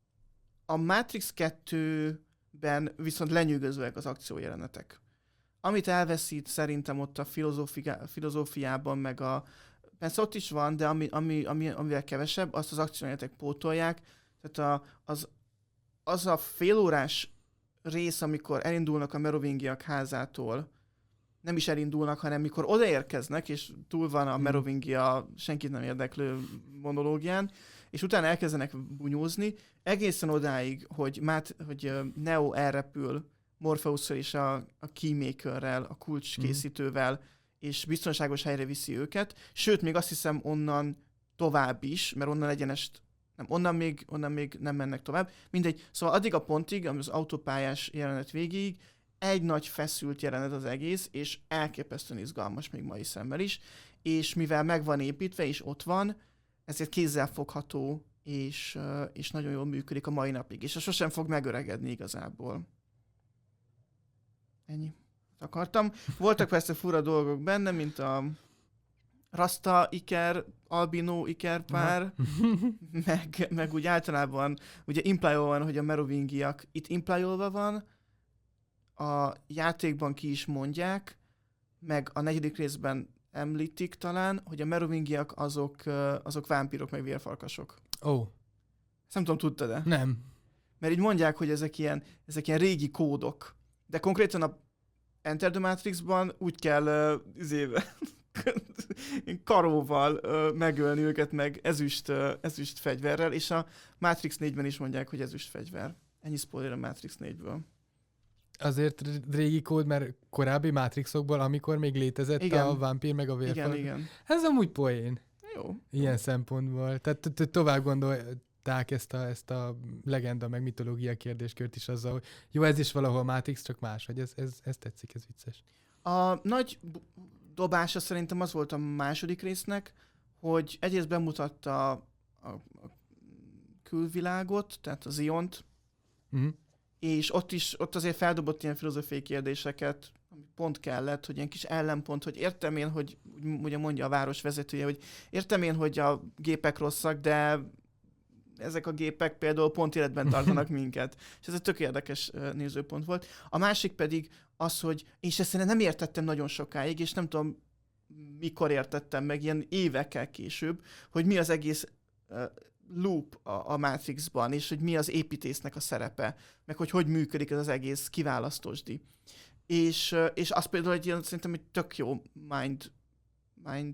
Speaker 2: A Matrix kettőben viszont lenyűgözőek az akciójelenetek. Amit elveszít szerintem ott a filozófi- filozófiában, meg a... Persze ott is van, de ami, ami, ami, amivel kevesebb, azt az akciójelenetek pótolják. Tehát a, az, az a félórás rész, amikor elindulnak a merovingiak házától, nem is elindulnak, hanem mikor odaérkeznek, és túl van a merovingia senkit nem érdeklő monológián, és utána elkezdenek bunyózni, egészen odáig, hogy, Mát, hogy Neo elrepül Morpheusszal és a, a Keymakerrel, a kulcskészítővel, mm. és biztonságos helyre viszi őket. Sőt, még azt hiszem onnan tovább is, mert onnan egyenest, nem, onnan még, onnan még nem mennek tovább. Mindegy, szóval addig a pontig, az autópályás jelenet végéig, egy nagy feszült jelenet az egész, és elképesztően izgalmas még mai szemmel is, és mivel meg van építve, és ott van, ezért kézzelfogható, és, és nagyon jól működik a mai napig, és sosem fog megöregedni igazából. Ennyi. Akartam. Voltak persze fura dolgok benne, mint a Rasta Iker, Albino Iker pár, meg, meg úgy általában, ugye implyolva van, hogy a merovingiak, itt implyolva van, a játékban ki is mondják, meg a negyedik részben említik talán, hogy a merovingiak azok, azok vámpírok, meg vérfarkasok.
Speaker 1: Ó. Oh.
Speaker 2: Ezt nem tudom, tudtad-e?
Speaker 1: Nem.
Speaker 2: Mert így mondják, hogy ezek ilyen, ezek ilyen régi kódok. De konkrétan a Enter the Matrixban úgy kell uh, izével, karóval uh, megölni őket, meg ezüst, uh, ezüst fegyverrel, és a Matrix négyben is mondják, hogy ezüst fegyver. Ennyi spoiler a Matrix négyből.
Speaker 1: azért régi kód, mert korábbi Matrixokból, amikor még létezett
Speaker 2: igen.
Speaker 1: a vámpír meg a vérfal.
Speaker 2: Igen, igen.
Speaker 1: Ez amúgy poén.
Speaker 2: Jó.
Speaker 1: Ilyen
Speaker 2: jó.
Speaker 1: szempontból. Tehát tovább gondolták ezt a, ezt a legenda meg mitológia kérdéskört is azzal, hogy jó, ez is valahol Matrix, csak más, hogy ez, ez, ez tetszik, ez vicces.
Speaker 2: A nagy dobása szerintem az volt a második résznek, hogy egyrészt bemutatta a, a, a külvilágot, tehát az Ziont,
Speaker 1: Uh-huh.
Speaker 2: és ott is, ott azért feldobott ilyen filozófiai kérdéseket, ami pont kellett, hogy ilyen kis ellenpont, hogy értem én, hogy ugye mondja a város vezetője, hogy értem én, hogy a gépek rosszak, de ezek a gépek például pont életben tartanak minket. És ez egy tök érdekes nézőpont volt. A másik pedig az, hogy és ezt nem értettem nagyon sokáig, és nem tudom, mikor értettem meg, ilyen évekkel később, hogy mi az egész uh, loop a, a Matrixban, és hogy mi az építésznek a szerepe, meg hogy hogy működik ez az egész kiválasztósdi. És, uh, és az például egy ilyen, szerintem egy tök jó mind, mind,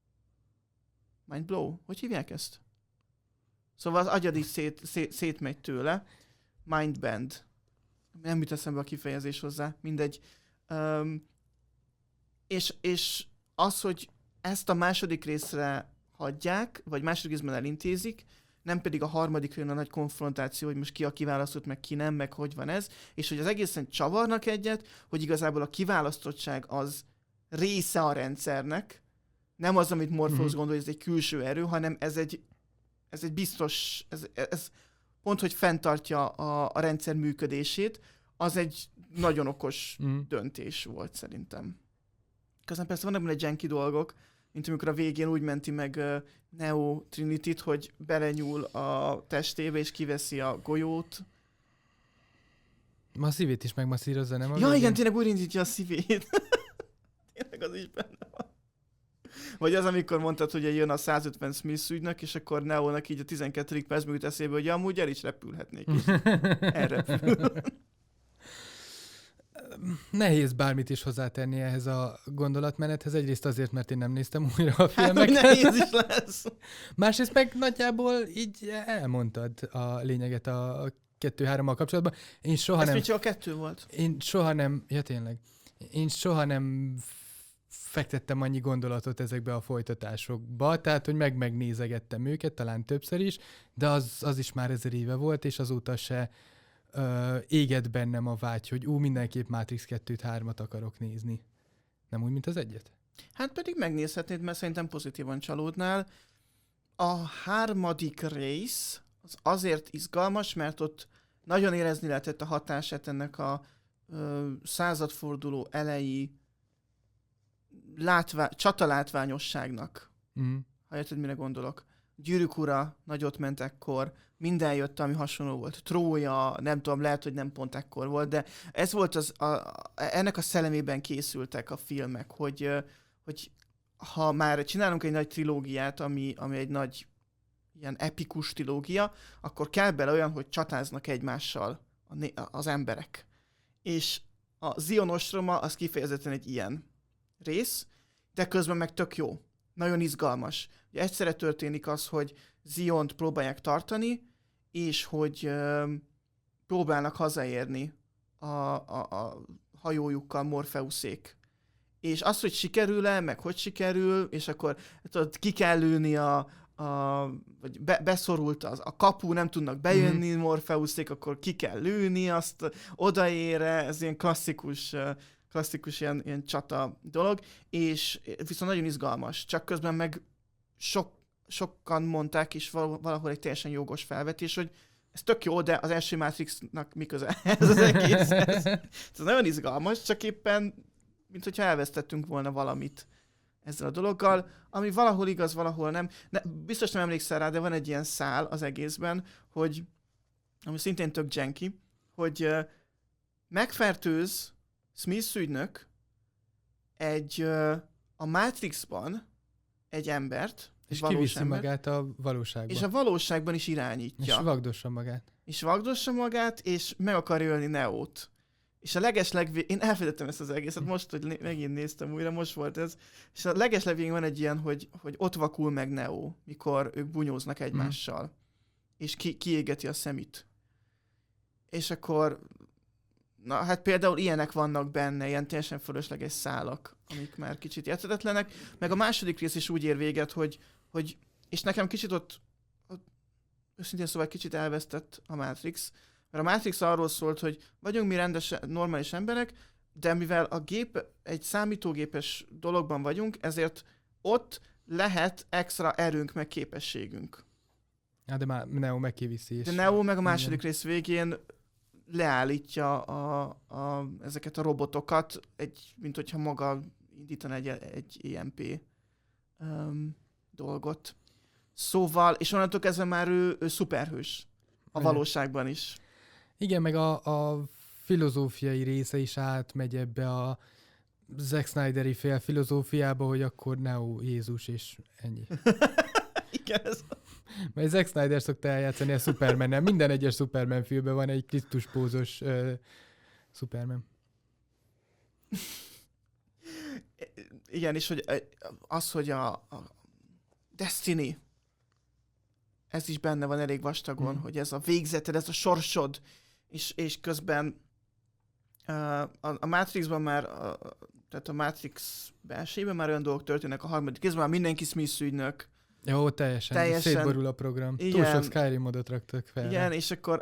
Speaker 2: mind blow. Hogy hívják ezt? Szóval az agyad is szét, szét, szétmegy tőle. Mindbend. Nem jut eszembe a kifejezés hozzá. Mindegy. Um, és, és az, hogy ezt a második részre hagyják, vagy második részben elintézik, nem pedig a harmadik jön a nagy konfrontáció, hogy most ki a kiválasztott, meg ki nem, meg hogy van ez, és hogy az egészen csavarnak egyet, hogy igazából a kiválasztottság az része a rendszernek, nem az, amit Morpheus mm-hmm. gondol, hogy ez egy külső erő, hanem ez egy Ez egy biztos, ez, ez pont, hogy fenntartja a, a rendszer működését, az egy nagyon okos mm. döntés volt szerintem. Közben persze vannak benne janky dolgok, mint amikor a végén úgy menti meg uh, Neo Trinity-t, hogy belenyúl a testébe és kiveszi a golyót.
Speaker 1: Ma a szívét is megmasszírozza, nem?
Speaker 2: Ja,
Speaker 1: végén?
Speaker 2: igen, tényleg úgy indítja a szívét. Tényleg az is benne van. Vagy az, amikor mondtad, hogy jön a százötven Smith ügynök, és akkor Neónak így a tizenkettedik percben jut eszébe, hogy amúgy el is repülhetnék is. Elrepül.
Speaker 1: Nehéz bármit is hozzátenni ehhez a gondolatmenethez. Egyrészt azért, mert én nem néztem újra a filmeket.
Speaker 2: Hát, nehéz is lesz.
Speaker 1: Másrészt meg nagyjából így elmondtad a lényeget a kettő-hárommal kapcsolatban. Én soha
Speaker 2: Ez
Speaker 1: nem...
Speaker 2: még csak a kettő volt.
Speaker 1: Én soha nem... Ja, tényleg. Én soha nem fektettem annyi gondolatot ezekbe a folytatásokba, tehát, hogy meg-megnézegettem őket, talán többször is, de az, az is már ezer éve volt, és azóta se ö, égett bennem a vágy, hogy ú, mindenképp Matrix kettőt, hármat akarok nézni. Nem úgy, mint az egyet?
Speaker 2: Hát pedig megnézhetnéd, mert szerintem pozitívan csalódnál. A harmadik rész az azért izgalmas, mert ott nagyon érezni lehetett a hatását ennek a ö, századforduló elejé Látvá- csatalátványosságnak. Mm. Ha érted, mire gondolok. Gyűrűk ura nagyot ment ekkor, minden jött, ami hasonló volt. Trója, nem tudom, lehet, hogy nem pont ekkor volt, de ez volt az, a, a, ennek a szellemében készültek a filmek, hogy, hogy ha már csinálunk egy nagy trilógiát, ami, ami egy nagy ilyen epikus trilógia, akkor kell bele olyan, hogy csatáznak egymással a, az emberek. És a Zion ostroma az kifejezetten egy ilyen rész, de közben meg tök jó. Nagyon izgalmas. Ugye egyszerre történik az, hogy Ziont próbálják tartani, és hogy ö, próbálnak hazaérni a, a, a hajójukkal Morpheusék. És az, hogy sikerül-e, meg hogy sikerül, és akkor tudod, ki kell lőni a, a vagy be, beszorult az, a kapu, nem tudnak bejönni mm-hmm. Morpheusék, akkor ki kell lőni azt odaére, ez ilyen klasszikus klasszikus ilyen, ilyen csata dolog, és viszont nagyon izgalmas. Csak közben meg sok, sokan mondták, és valahol egy teljesen jogos felvetés, hogy ez tök jó, de az első Matrixnak mi köze ez az egész. Ez, ez nagyon izgalmas, csak éppen, mint hogyha elvesztettünk volna valamit ezzel a dologgal, ami valahol igaz, valahol nem. Ne, biztos nem emlékszel rá, de van egy ilyen szál az egészben, hogy, ami szintén tök janky, hogy uh, megfertőz Smith ügynök egy, uh, a Matrixban egy embert,
Speaker 1: és kiviszi ember, magát a valóságban.
Speaker 2: És a valóságban is irányítja.
Speaker 1: És vagdossa magát.
Speaker 2: És vagdossa magát, és meg akarja ölni Neót. És a legeslegvég... Én elfelejtettem ezt az egészet, most, hogy megint néztem újra, most volt ez. És a legeslegvégén van egy ilyen, hogy, hogy ott vakul meg Neo, mikor ők bunyóznak egymással. Hmm. És ki, kiégeti a szemét. És akkor Na, hát például ilyenek vannak benne, ilyen teljesen fölösleges szálak, amik már kicsit érthetetlenek. Meg a második rész is úgy ér véget, hogy, hogy és nekem kicsit ott, ott őszintén szóval kicsit elvesztett a Matrix, mert a Matrix arról szólt, hogy vagyunk mi rendes, normális emberek, de mivel a gép egy számítógépes dologban vagyunk, ezért ott lehet extra erőnk, meg képességünk.
Speaker 1: Ja, de már Neo megkiviszi is.
Speaker 2: De Neo meg a második igen. rész végén leállítja a, a, ezeket a robotokat, egy, mint hogyha maga indítana egy, egy i em pé um, dolgot. Szóval, és onnantól kezdve már ő, ő szuperhős. A igen. valóságban is.
Speaker 1: Igen, meg a, a filozófiai része is átmegy ebbe a Zack Snyderi fél filozófiába, hogy akkor Neo Jézus, és ennyi.
Speaker 2: Igen, ez...
Speaker 1: Mert Zack Snyder szokta eljátszani a Superman-nel. Minden egyes Superman filmben van egy Krisztuspózos uh, Superman.
Speaker 2: Igen, és hogy az, hogy a, a Destiny, ez is benne van elég vastagon, mm. hogy ez a végzeted, ez a sorsod, és, és közben uh, a, a Matrixban már, a, tehát a Matrix belsejében már olyan dolgok történnek a harmadik részben, már mindenki Smith ügynök.
Speaker 1: Jó, teljesen. teljesen. Szétborul a program. Igen. Túl sok Skyrim modot raktak fel.
Speaker 2: Igen, és akkor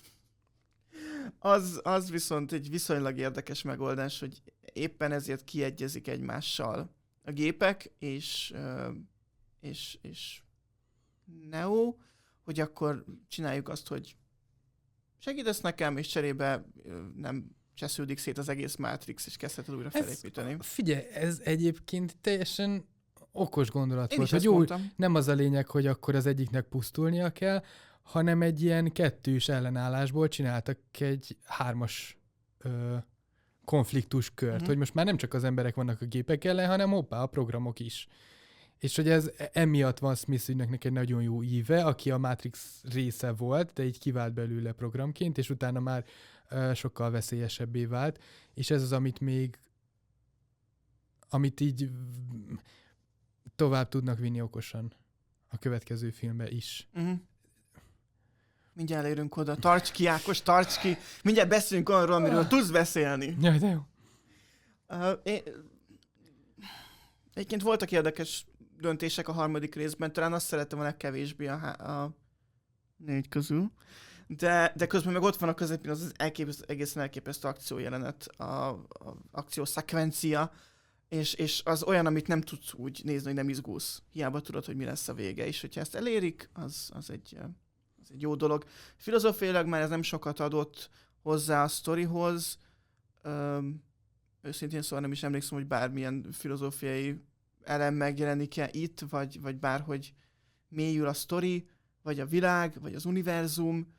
Speaker 2: az, az viszont egy viszonylag érdekes megoldás, hogy éppen ezért kiegyezik egymással a gépek, és, és, és Neo, hogy akkor csináljuk azt, hogy segítesz nekem, és cserébe nem csesződik szét az egész Matrix, és kezdheted újra felépíteni.
Speaker 1: Ez, figyelj, ez egyébként teljesen okos gondolat
Speaker 2: Én
Speaker 1: volt, hogy jó, nem az a lényeg, hogy akkor az egyiknek pusztulnia kell, hanem egy ilyen kettős ellenállásból csináltak egy hármas ö, konfliktus kört, uh-huh. hogy most már nem csak az emberek vannak a gépek ellen, hanem hoppá, a programok is. És hogy ez emiatt van Smith ügynöknek egy nagyon jó íve, aki a Matrix része volt, de így kivált belőle programként, és utána már ö, sokkal veszélyesebbé vált, és ez az, amit még amit így tovább tudnak vinni okosan a következő filmbe is.
Speaker 2: Uh-huh. Mindjárt elérünk oda. Tarts ki, Ákos, tarts ki! Mindjárt beszélünk arról, amiről tudsz beszélni.
Speaker 1: Jaj, de jó.
Speaker 2: Uh, én... Egyébként voltak érdekes döntések a harmadik részben, talán azt szerettem a legkevésbé a, a négy közül. De, de közben meg ott van a közepén az, az elképesztő, egészen elképesztő akciójelenet, a, a akciószekvencia, és, és az olyan, amit nem tudsz úgy nézni, hogy nem izgulsz. Hiába tudod, hogy mi lesz a vége, és hogyha ezt elérik, az, az, egy, az egy jó dolog. Filozófiailag már ez nem sokat adott hozzá a sztorihoz. Öm, őszintén szóval nem is emlékszem, hogy bármilyen filozófiai elem megjelenik-e itt, vagy, vagy bárhogy mélyül a sztori, vagy a világ, vagy az univerzum.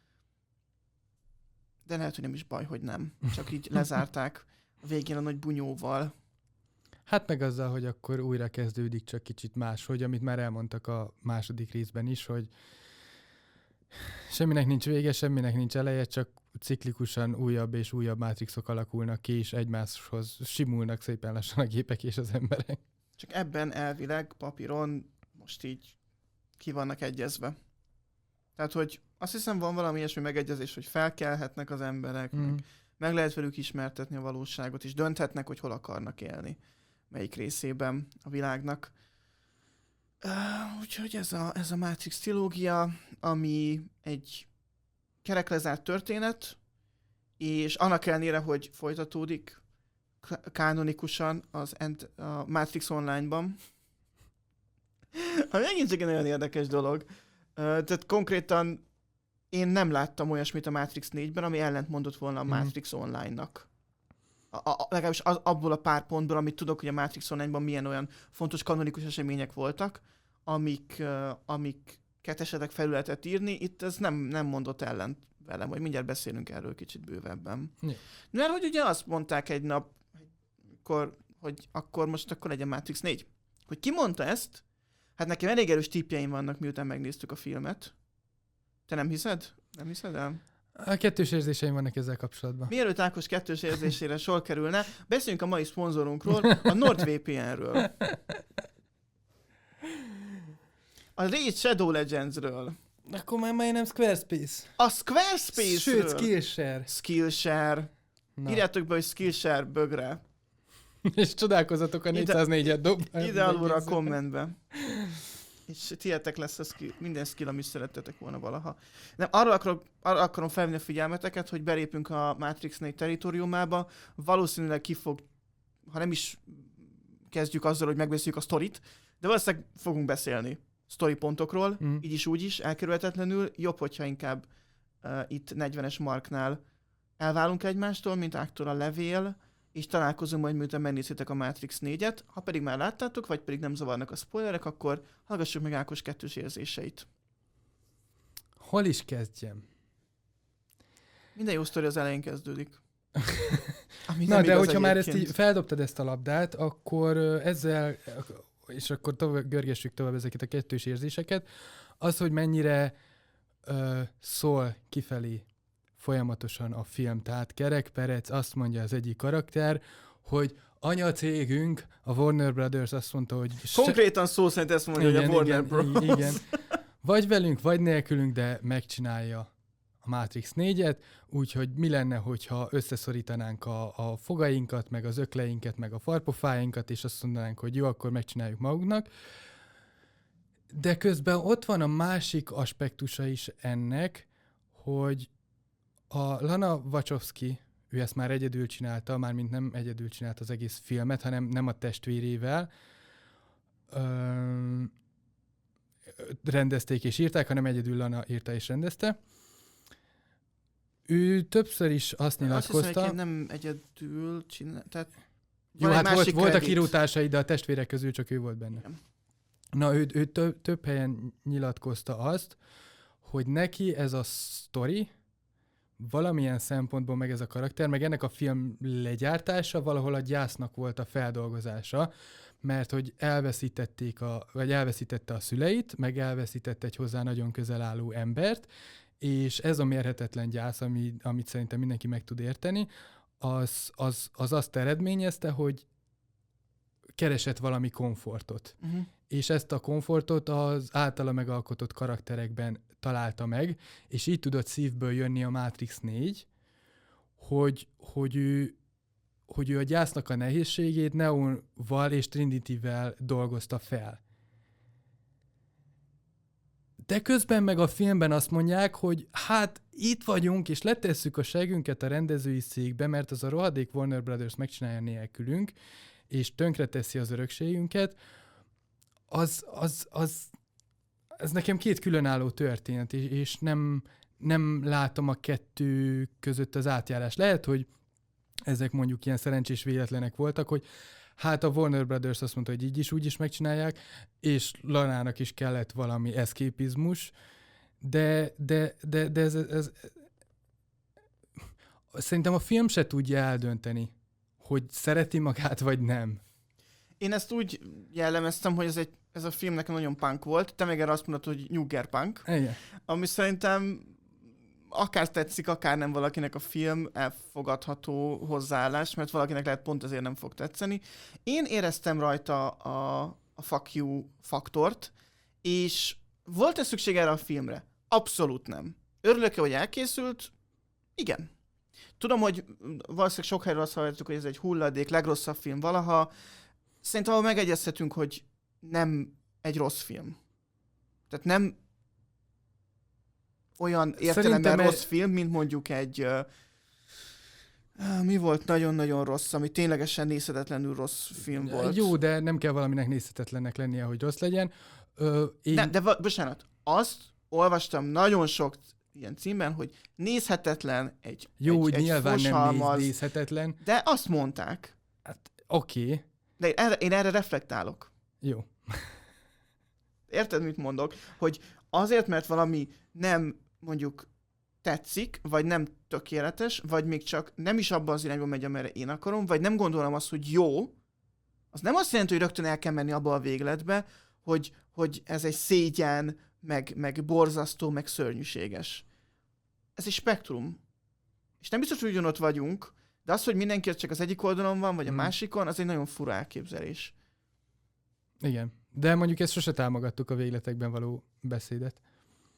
Speaker 2: De lehet, hogy nem is baj, hogy nem. Csak így lezárták a végén a nagy bunyóval.
Speaker 1: Hát meg azzal, hogy akkor újra kezdődik, csak kicsit más, hogy amit már elmondtak a második részben is, hogy semminek nincs vége, semminek nincs eleje, csak ciklikusan újabb és újabb mátrixok alakulnak ki, és egymáshoz simulnak szépen lassan a gépek és az emberek.
Speaker 2: Csak ebben elvileg papíron most így ki vannak egyezve. Tehát, hogy azt hiszem van valami ilyesmi megegyezés, hogy felkelhetnek az emberek, mm. meg, meg lehet velük ismertetni a valóságot, és dönthetnek, hogy hol akarnak élni, melyik részében a világnak. Uh, úgyhogy ez a, ez a Matrix trilógia, ami egy kereklezárt történet, és annak ellenére, hogy folytatódik kánonikusan az Ent, a Matrix Online-ban, ami megint csak egy nagyon érdekes dolog. Uh, tehát konkrétan én nem láttam olyasmit a Matrix négyben, ami ellentmondott volna a Matrix mm. Online-nak. A, a, legalábbis az, abból a pár pontból, amit tudok, hogy a Matrix Online-ban milyen olyan fontos kanonikus események voltak, amik, uh, amiket esetleg felül lehetett írni, itt ez nem, nem mondott ellent velem, hogy mindjárt beszélünk erről kicsit bővebben. Yeah. Mert hogy ugye azt mondták egy nap, akkor, hogy akkor most akkor legyen Matrix négy. Hogy ki mondta ezt? Hát nekem elég erős tippjeim vannak, miután megnéztük a filmet. Te nem hiszed? Nem hiszed el?
Speaker 1: A kettős érzéseim vannak ezzel kapcsolatban.
Speaker 2: Mielőtt Ákos kettős érzésére sor kerülne, beszéljünk a mai szponzorunkról, a NordVPN-ről. A Raid Shadow Legendsről.
Speaker 1: Akkor már már nem Squarespace.
Speaker 2: A Squarespace-ről.
Speaker 1: Sőt, Skillshare.
Speaker 2: Skillshare.
Speaker 1: Na.
Speaker 2: Írjátok be, hogy Skillshare bögre.
Speaker 1: És csodálkozatok a négyszáznégyet dob.
Speaker 2: Ide alulra a kommentbe. És tietek lesz a skill, minden skill, amit szerettetek volna valaha. Nem, arra, akarok, arra akarom felvenni a figyelmeteket, hogy belépünk a Matrix négy territóriumába. Valószínűleg ki fog, ha nem is kezdjük azzal, hogy megbeszéljük a sztorit, de valószínűleg fogunk beszélni sztori pontokról, mm. így is úgy is, elkerülhetetlenül. Jobb, hogyha inkább uh, itt negyvenes marknál elválunk egymástól, mint áktól a levél, és találkozunk majd, miután megnéztétek a Matrix négyet. Ha pedig már láttátok, vagy pedig nem zavarnak a spoilerek, akkor hallgassuk meg Ákos kettős érzéseit.
Speaker 1: Hol is kezdjem?
Speaker 2: Minden jó sztori az elején kezdődik.
Speaker 1: Na, de hogyha már ezt így feldobtad ezt a labdát, akkor ezzel, és akkor tovább, görgessük tovább ezeket a kettős érzéseket, az, hogy mennyire ö, szól kifelé folyamatosan a film. Tehát Kerek Perec azt mondja az egyik karakter, hogy anyacégünk, a Warner Brothers azt mondta, hogy...
Speaker 2: Konkrétan szó szerint ezt mondja, igen, hogy a Warner
Speaker 1: igen,
Speaker 2: Bros.
Speaker 1: Igen. Vagy velünk, vagy nélkülünk, de megcsinálja a Matrix négyet, úgyhogy mi lenne, hogyha összeszorítanánk a, a fogainkat, meg az ökleinket, meg a farpofáinkat, és azt mondanánk, hogy jó, akkor megcsináljuk magunknak. De közben ott van a másik aspektusa is ennek, hogy a Lana Wachowski, ő ezt már egyedül csinálta, mármint nem egyedül csinált az egész filmet, hanem nem a testvérével ö, rendezték és írták, hanem egyedül Lana írta és rendezte. Ő többször is azt nyilatkozta...
Speaker 2: Azt hiszem, nem egyedül csinál, tehát...
Speaker 1: Jó, hát volt, voltak írótársai, de a testvérek közül csak ő volt benne. Nem. Na, ő, ő több, több helyen nyilatkozta azt, hogy neki ez a sztori, valamilyen szempontból meg ez a karakter, meg ennek a film legyártása valahol a gyásznak volt a feldolgozása, mert hogy elveszítették a, vagy elveszítette a szüleit, meg elveszítette egy hozzá nagyon közel álló embert, és ez a mérhetetlen gyász, ami, amit szerintem mindenki meg tud érteni, az, az, az azt eredményezte, hogy keresett valami komfortot. Uh-huh. És ezt a komfortot az általa megalkotott karakterekben találta meg, és így tudott szívből jönni a Matrix négy, hogy, hogy, ő, hogy ő a gyásznak a nehézségét Neonval és Trinityvel dolgozta fel. De közben meg a filmben azt mondják, hogy hát itt vagyunk, és letesszük a segünket a rendezői székbe, mert az a rohadék Warner Brothers megcsinálja nélkülünk, és tönkreteszi az örökségünket, az, az, az, ez nekem két különálló történet, és, és nem, nem látom a kettő között az átjárás. Lehet, hogy ezek mondjuk ilyen szerencsés véletlenek voltak, hogy hát a Warner Brothers azt mondta, hogy így is, úgy is megcsinálják, és Lanának is kellett valami eszképizmus, de, de, de, de ez, ez, ez, szerintem a film se tudja eldönteni, hogy szereti magát, vagy nem.
Speaker 2: Én ezt úgy jellemeztem, hogy ez, egy, ez a film nekem nagyon punk volt. Te meg erre azt mondod, hogy nyugger punk.
Speaker 1: Igen.
Speaker 2: Ami szerintem akár tetszik, akár nem valakinek a film elfogadható hozzáállás, mert valakinek lehet pont ezért nem fog tetszeni. Én éreztem rajta a, a fuck you faktort, és volt-e szükség erre a filmre? Abszolút nem. Örülök-e, hogy elkészült? Igen. Tudom, hogy valószínűleg sok helyről azt hallottuk, hogy ez egy hulladék, legrosszabb film valaha. Szerintem ahol megegyezhetünk, hogy nem egy rossz film. Tehát nem olyan értelemben rossz e... film, mint mondjuk egy... Uh, uh, mi volt nagyon-nagyon rossz, ami ténylegesen nézhetetlenül rossz film volt.
Speaker 1: Jó, de nem kell valaminek nézhetetlennek lennie, hogy rossz legyen. Ö, én...
Speaker 2: De, de bocsánat, azt olvastam nagyon sok ilyen címben, hogy nézhetetlen egy
Speaker 1: Jó,
Speaker 2: egy, egy
Speaker 1: nyilván
Speaker 2: foshalmaz,
Speaker 1: nem néz, nézhetetlen.
Speaker 2: De azt mondták.
Speaker 1: Hát oké. Okay.
Speaker 2: De én erre, én erre reflektálok.
Speaker 1: Jó.
Speaker 2: Érted, mit mondok? Hogy azért, mert valami nem mondjuk tetszik, vagy nem tökéletes, vagy még csak nem is abban az irányba megy, amerre én akarom, vagy nem gondolom azt, hogy jó, az nem azt jelenti, hogy rögtön el kell menni abba a végletbe, hogy, hogy ez egy szégyen, meg, meg borzasztó, meg szörnyűséges. Ez egy spektrum. És nem biztos, hogy ugyanott vagyunk, de az, hogy mindenki csak az egyik oldalon van, vagy a másikon, az egy nagyon fura elképzelés.
Speaker 1: Igen. De mondjuk ezt sose támogattuk a végletekben való beszédet.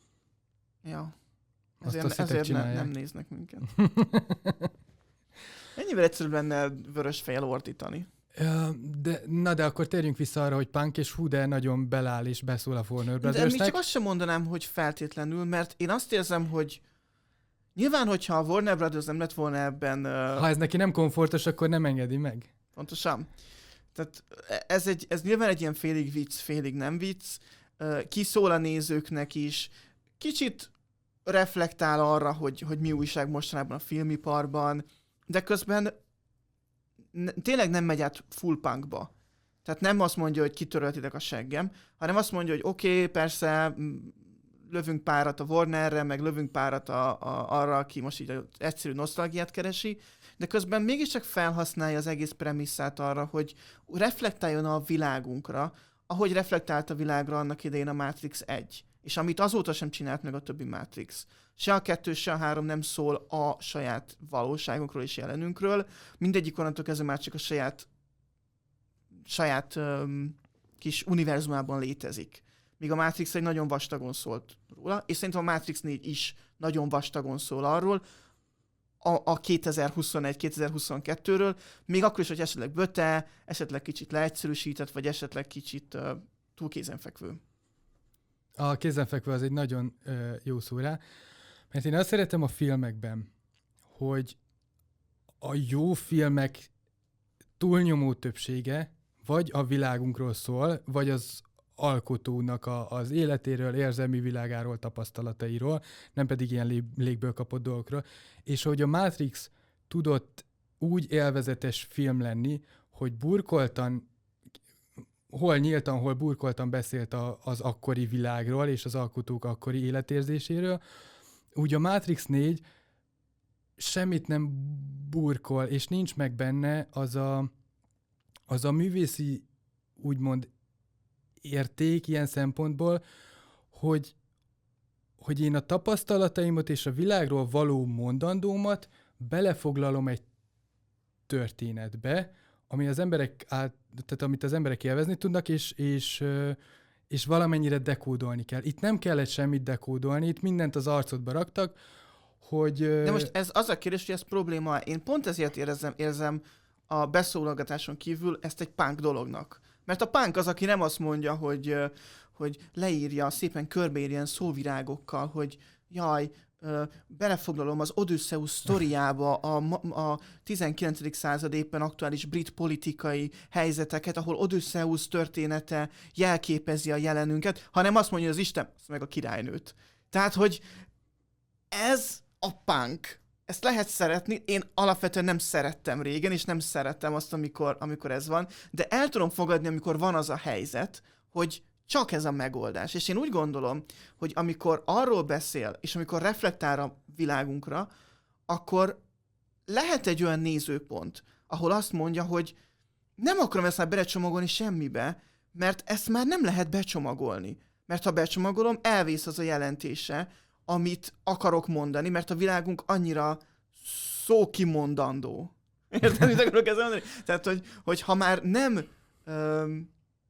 Speaker 2: Ja. Ezért, ezért ne, nem néznek minket. Ennyivel egyszerűbb lenne vörös fejjel ordítani.
Speaker 1: De, na de akkor térjünk vissza arra, hogy Punk és hú, de nagyon beláll és beszól a Warner Brothersnek.
Speaker 2: De még csak azt sem mondanám, hogy feltétlenül, mert én azt érzem, hogy nyilván, hogyha a Warner Brothers nem lett volna ebben... Uh...
Speaker 1: Ha ez neki nem komfortos, akkor nem engedi meg.
Speaker 2: Pontosan. Tehát ez, egy, ez nyilván egy ilyen félig vicc, félig nem vicc. Uh, kiszól a nézőknek is. Kicsit reflektál arra, hogy, hogy mi újság mostanában a filmiparban, de közben n- tényleg nem megy át full punkba. Tehát nem azt mondja, hogy kitöröltitek a seggem, hanem azt mondja, hogy oké, okay, persze lövünk párat a Warnerre, meg lövünk párat a, a, arra, aki most így az egyszerű nosztalgiát keresi, de közben mégiscsak felhasználja az egész premisszát arra, hogy reflektáljon a világunkra, ahogy reflektált a világra annak idején a Matrix egy. És amit azóta sem csinált meg a többi Matrix. Se a kettő, se a három nem szól a saját valóságunkról és jelenünkről. Mindegyik onnantól kezdve már csak a saját, saját um, kis univerzumában létezik. Míg a Matrix egy nagyon vastagon szólt róla, és szerintem a Matrix négy is nagyon vastagon szól arról, a, a kétezer-huszonegy kétezer-huszonkettőről, még akkor is, hogy esetleg böte, esetleg kicsit leegyszerűsített, vagy esetleg kicsit uh, túl kézenfekvő.
Speaker 1: A kézenfekvő az egy nagyon uh, jó szó rá, mert én azt szeretem a filmekben, hogy a jó filmek túlnyomó többsége vagy a világunkról szól, vagy az alkotónak a, az életéről, érzelmi világáról, tapasztalatairól, nem pedig ilyen lé, légből kapott dolgokról. És hogy a Matrix tudott úgy élvezetes film lenni, hogy burkoltan, hol nyíltan, hol burkoltan beszélt a, az akkori világról és az alkotók akkori életérzéséről, úgy a Matrix négy semmit nem burkol, és nincs meg benne az a, az a művészi, úgymond érték ilyen szempontból, hogy, hogy én a tapasztalataimat és a világról való mondandómat belefoglalom egy történetbe, ami az emberek át, tehát amit az emberek élvezni tudnak, és, és, és valamennyire dekódolni kell. Itt nem kellett semmit dekódolni, itt mindent az arcodba raktak, hogy...
Speaker 2: De most ez az a kérdés, hogy ez probléma. Én pont ezért érzem, érzem a beszólogatáson kívül ezt egy punk dolognak. Mert a punk az, aki nem azt mondja, hogy, hogy leírja, szépen körbeírjen szóvirágokkal, hogy jaj, belefoglalom az Odysseus sztoriába a, a tizenkilencedik század éppen aktuális brit politikai helyzeteket, ahol Odysseus története jelképezi a jelenünket, hanem azt mondja, hogy az Isten, meg a királynőt. Tehát, hogy ez a punk. Ezt lehet szeretni, én alapvetően nem szerettem régen, és nem szerettem azt, amikor, amikor ez van, de el tudom fogadni, amikor van az a helyzet, hogy csak ez a megoldás. És én úgy gondolom, hogy amikor arról beszél, és amikor reflektál a világunkra, akkor lehet egy olyan nézőpont, ahol azt mondja, hogy nem akarom ezt már belecsomagolni semmibe, mert ezt már nem lehet becsomagolni. Mert ha becsomagolom, elvész az a jelentése, amit akarok mondani, mert a világunk annyira szókimondandó. Érted, mit akarok ezzel mondani? Tehát, hogy, hogy ha már nem... Um,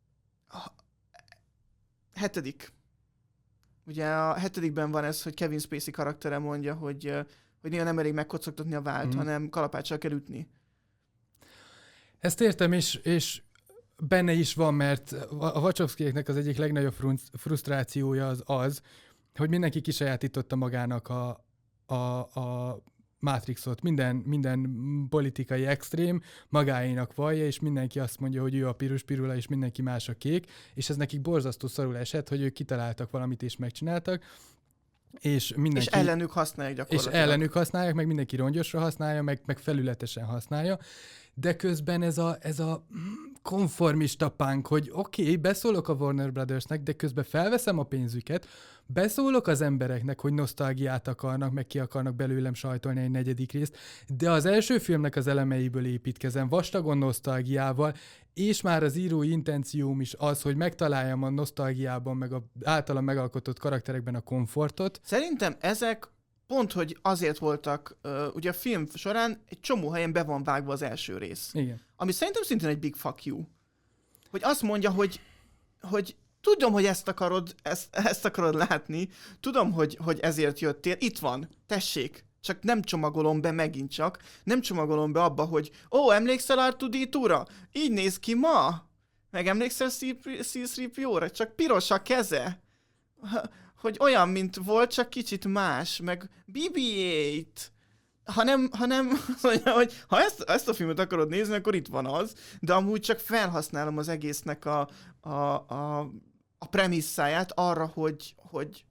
Speaker 2: hetedik. Ugye a hetedikben van ez, hogy Kevin Spacey karaktere mondja, hogy, hogy néha nem elég megkocogtatni a vált, mm. hanem kalapáccsal kell ütni.
Speaker 1: Ezt értem, és, és benne is van, mert a Wachowskieknek az egyik legnagyobb frusztrációja az az, hogy mindenki kisajátította magának a, a, a Matrixot. Minden, minden politikai extrém magáénak vallja, és mindenki azt mondja, hogy ő a piros pirula, és mindenki más a kék, és ez nekik borzasztó szarul esett, hogy ők kitaláltak valamit, és megcsináltak. És, mindenki,
Speaker 2: és ellenük használják gyakorlatilag.
Speaker 1: És ellenük használják, meg mindenki rongyosra használja, meg, meg felületesen használja. De közben ez a, ez a konformista punk, hogy oké, okay, beszólok a Warner Brothersnek, de közben felveszem a pénzüket, beszólok az embereknek, hogy nosztalgiát akarnak, meg ki akarnak belőlem sajtolni egy negyedik részt, de az első filmnek az elemeiből építkezem, vastagon nosztalgiával, és már az írói intencióm is az, hogy megtaláljam a nosztalgiában, meg az általam megalkotott karakterekben a komfortot.
Speaker 2: Szerintem ezek pont, hogy azért voltak, uh, ugye a film során egy csomó helyen be van vágva az első rész.
Speaker 1: Igen.
Speaker 2: Ami szerintem szintén egy big fuck you. Hogy azt mondja, hogy, hogy tudom, hogy ezt akarod, ezt, ezt akarod látni, tudom, hogy, hogy ezért jöttél, itt van, tessék, csak nem csomagolom be megint csak, nem csomagolom be abba, hogy ó, emlékszel er kettő dé kettőre? Így néz ki ma? Meg emlékszel cé három pé ó-ra? Csak piros a keze. Hogy olyan, mint volt, csak kicsit más. Meg bé bé nyolc. Ha nem, ha nem, hogy ha ezt, ezt a filmet akarod nézni, akkor itt van az, de amúgy csak felhasználom az egésznek a, a, a, a premisszáját arra, hogy, hogy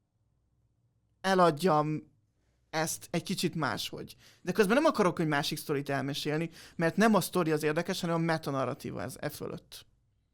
Speaker 2: eladjam ezt egy kicsit máshogy. De közben nem akarok egy másik sztorit elmesélni, mert nem a sztori az érdekes, hanem a metanarratíva ez e fölött.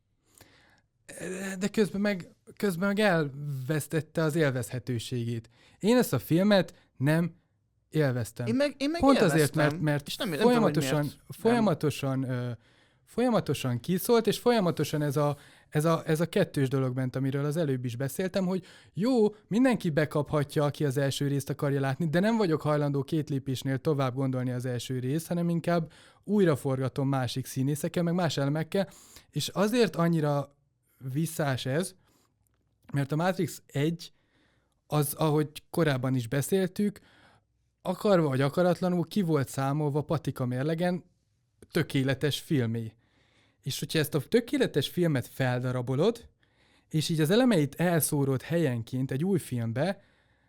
Speaker 1: De közben meg, közben meg elvesztette az élvezhetőségét. Én ezt a filmet nem élveztem.
Speaker 2: Én meg, én meg
Speaker 1: Pont
Speaker 2: élveztem,
Speaker 1: azért, mert, mert
Speaker 2: nem, nem
Speaker 1: folyamatosan,
Speaker 2: tudom,
Speaker 1: folyamatosan, ö, folyamatosan kiszólt, és folyamatosan ez a, ez, a, ez a kettős dolog ment, amiről az előbb is beszéltem, hogy jó, mindenki bekaphatja, aki az első részt akarja látni, de nem vagyok hajlandó két lépésnél tovább gondolni az első részt, hanem inkább újraforgatom másik színészekkel, meg más elemekkel, és azért annyira visszás ez, mert a Matrix egy, az, ahogy korábban is beszéltük, akarva vagy akaratlanul ki volt számolva patika mérlegen tökéletes filmé. És hogyha ezt a tökéletes filmet feldarabolod, és így az elemeit elszórod helyenként egy új filmbe,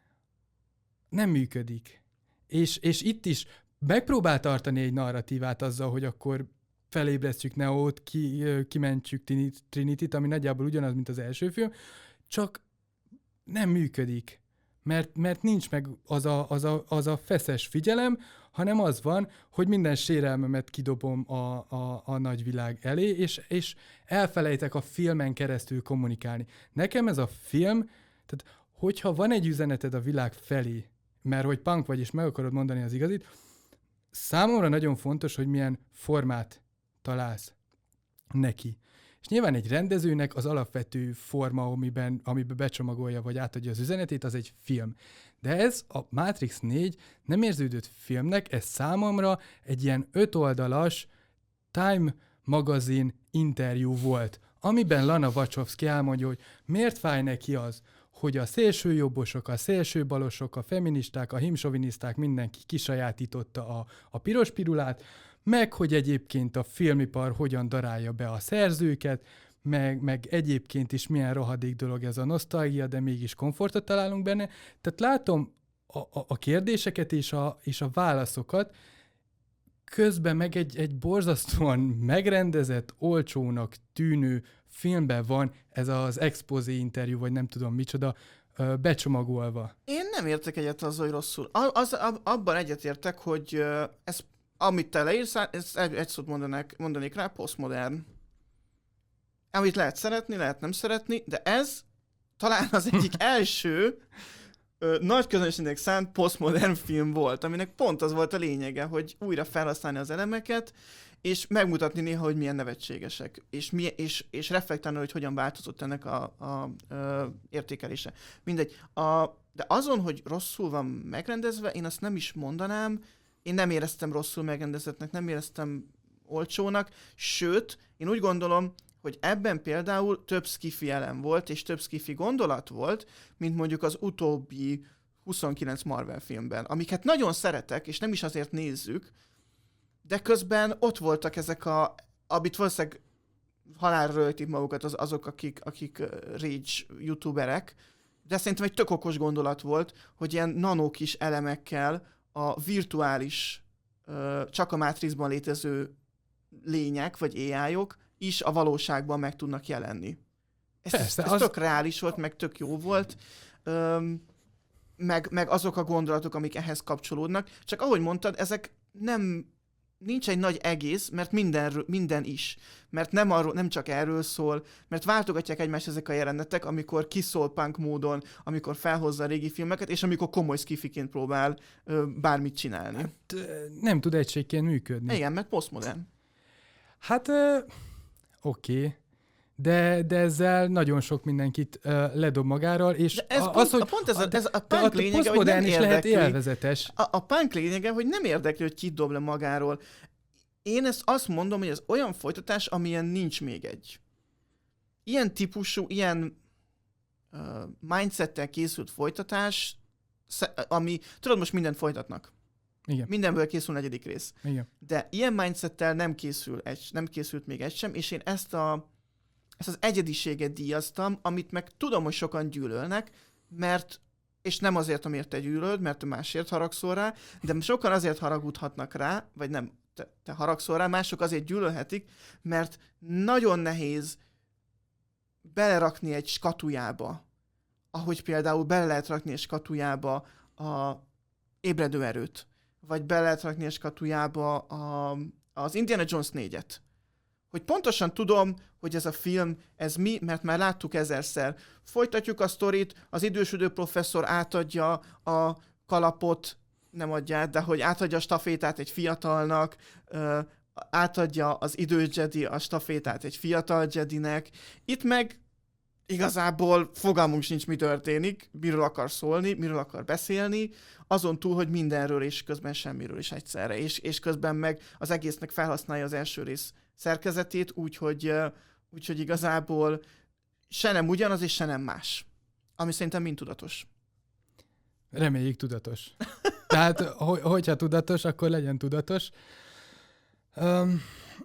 Speaker 1: nem működik. És, és itt is megpróbál tartani egy narratívát azzal, hogy akkor felébresztjük Neót, ki, kimentjük Trinityt, ami nagyjából ugyanaz, mint az első film, csak nem működik. Mert, mert nincs meg az a, az, a, az a feszes figyelem, hanem az van, hogy minden sérelmemet kidobom a, a, a nagyvilág elé, és, és elfelejtek a filmen keresztül kommunikálni. Nekem ez a film, tehát hogyha van egy üzeneted a világ felé, mert hogy punk vagy, és meg akarod mondani az igazit, számomra nagyon fontos, hogy milyen formát találsz neki. És nyilván egy rendezőnek az alapvető forma, amiben, amiben becsomagolja vagy átadja az üzenetét, az egy film. De ez a Matrix négy nem érződött filmnek, ez számomra egy ilyen ötoldalas Time magazin interjú volt, amiben Lana Wachowski elmondja, hogy miért fáj neki az, hogy a szélsőjobbosok, a szélsőbalosok, a feministák, a himsoviniszták, mindenki kisajátította a, a piros pirulát, meg hogy egyébként a filmipar hogyan darálja be a szerzőket, meg, meg egyébként is milyen rohadék dolog ez a nosztalgia, de mégis komfortot találunk benne. Tehát látom a, a, a kérdéseket és a, és a válaszokat, közben meg egy, egy borzasztóan megrendezett, olcsónak tűnő filmben van ez az expozé interjú, vagy nem tudom micsoda, becsomagolva.
Speaker 2: Én nem értek egyet azzal, hogy rosszul. Az, ab, abban egyetértek, hogy ez, amit te leírsz, ez egy, egy szót mondanék, mondanék rá, posztmodern. Amit lehet szeretni, lehet nem szeretni, de ez talán az egyik első ö, nagy közönségnek szánt posztmodern film volt, aminek pont az volt a lényege, hogy újra felhasználni az elemeket, és megmutatni néha, hogy milyen nevetségesek, és, milyen, és, és reflektálni, hogy hogyan változott ennek a, a, a értékelése. Mindegy. A, de azon, hogy rosszul van megrendezve, én azt nem is mondanám, én nem éreztem rosszul megrendezettnek, nem éreztem olcsónak, sőt, én úgy gondolom, hogy ebben például több sci-fi elem volt, és több sci-fi gondolat volt, mint mondjuk az utóbbi huszonkilenc Marvel filmben, amiket nagyon szeretek, és nem is azért nézzük, de közben ott voltak ezek a, amit valószínűleg halálra röjtik magukat az, azok, akik, akik rage youtuberek, de szerintem egy tök okos gondolat volt, hogy ilyen nano kis elemekkel a virtuális, csak a Matrixban létező lények, vagy á í-ok is a valóságban meg tudnak jelenni. Ez, Persze, ez az... tök reális volt, meg tök jó volt, Öm, meg, meg azok a gondolatok, amik ehhez kapcsolódnak. Csak ahogy mondtad, ezek nem, nincs egy nagy egész, mert minden, minden is. Mert nem, arról, nem csak erről szól, mert váltogatják egymást ezek a jelenetek, amikor kiszól punk módon, amikor felhozza a régi filmeket, és amikor komoly skifiként próbál ö, bármit csinálni.
Speaker 1: Hát, nem tud egységként működni.
Speaker 2: Igen, mert posztmodern.
Speaker 1: Hát... Ö... Oké, okay. de, de ezzel nagyon sok mindenkit uh, ledob magáról, és
Speaker 2: de ez
Speaker 1: a,
Speaker 2: pont,
Speaker 1: az, hogy
Speaker 2: pont ez a, ez a
Speaker 1: a,
Speaker 2: punk
Speaker 1: a
Speaker 2: lényege, hogy nem
Speaker 1: is
Speaker 2: érdekli.
Speaker 1: lehet élvezetes.
Speaker 2: A, a punk lényege, hogy nem érdekli, hogy kit dob le magáról. Én ezt azt mondom, hogy ez olyan folytatás, amilyen nincs még egy. Ilyen típusú, ilyen uh, mindsettel készült folytatás ami, tudod, most mindent folytatnak.
Speaker 1: Igen.
Speaker 2: Mindenből készül negyedik rész.
Speaker 1: Igen.
Speaker 2: De ilyen mindsettel nem készül egy, nem készült még egy sem, és én ezt a ezt az egyediséget díjaztam, amit meg tudom, hogy sokan gyűlölnek, mert, és nem azért, amiért te gyűlöd, mert te másért haragszol rá, de sokan azért haragudhatnak rá, vagy nem, te, te haragszol rá, mások azért gyűlölhetik, mert nagyon nehéz belerakni egy skatujába, ahogy például bele lehet rakni egy skatujába a ébredő erőt, vagy bele lehet rakni egy skatujába a, az Indiana Jones négyet. Hogy pontosan tudom, hogy ez a film, ez mi, mert már láttuk ezerszer. Folytatjuk a sztorit, az idősödő professzor átadja a kalapot, nem adja át, de hogy átadja a stafétát egy fiatalnak, ö, átadja az idős Jedi a stafétát egy fiatal Jedinek. Itt meg igazából fogalmunk sincs, mi történik, miről akar szólni, miről akar beszélni, azon túl, hogy mindenről és közben semmiről is egyszerre, és, és közben meg az egésznek felhasználja az első rész szerkezetét, úgyhogy, úgyhogy igazából se nem ugyanaz, és se nem más. Ami szerintem mind tudatos.
Speaker 1: Reméljük tudatos. Tehát, hogy, hogyha tudatos, akkor legyen tudatos. Um,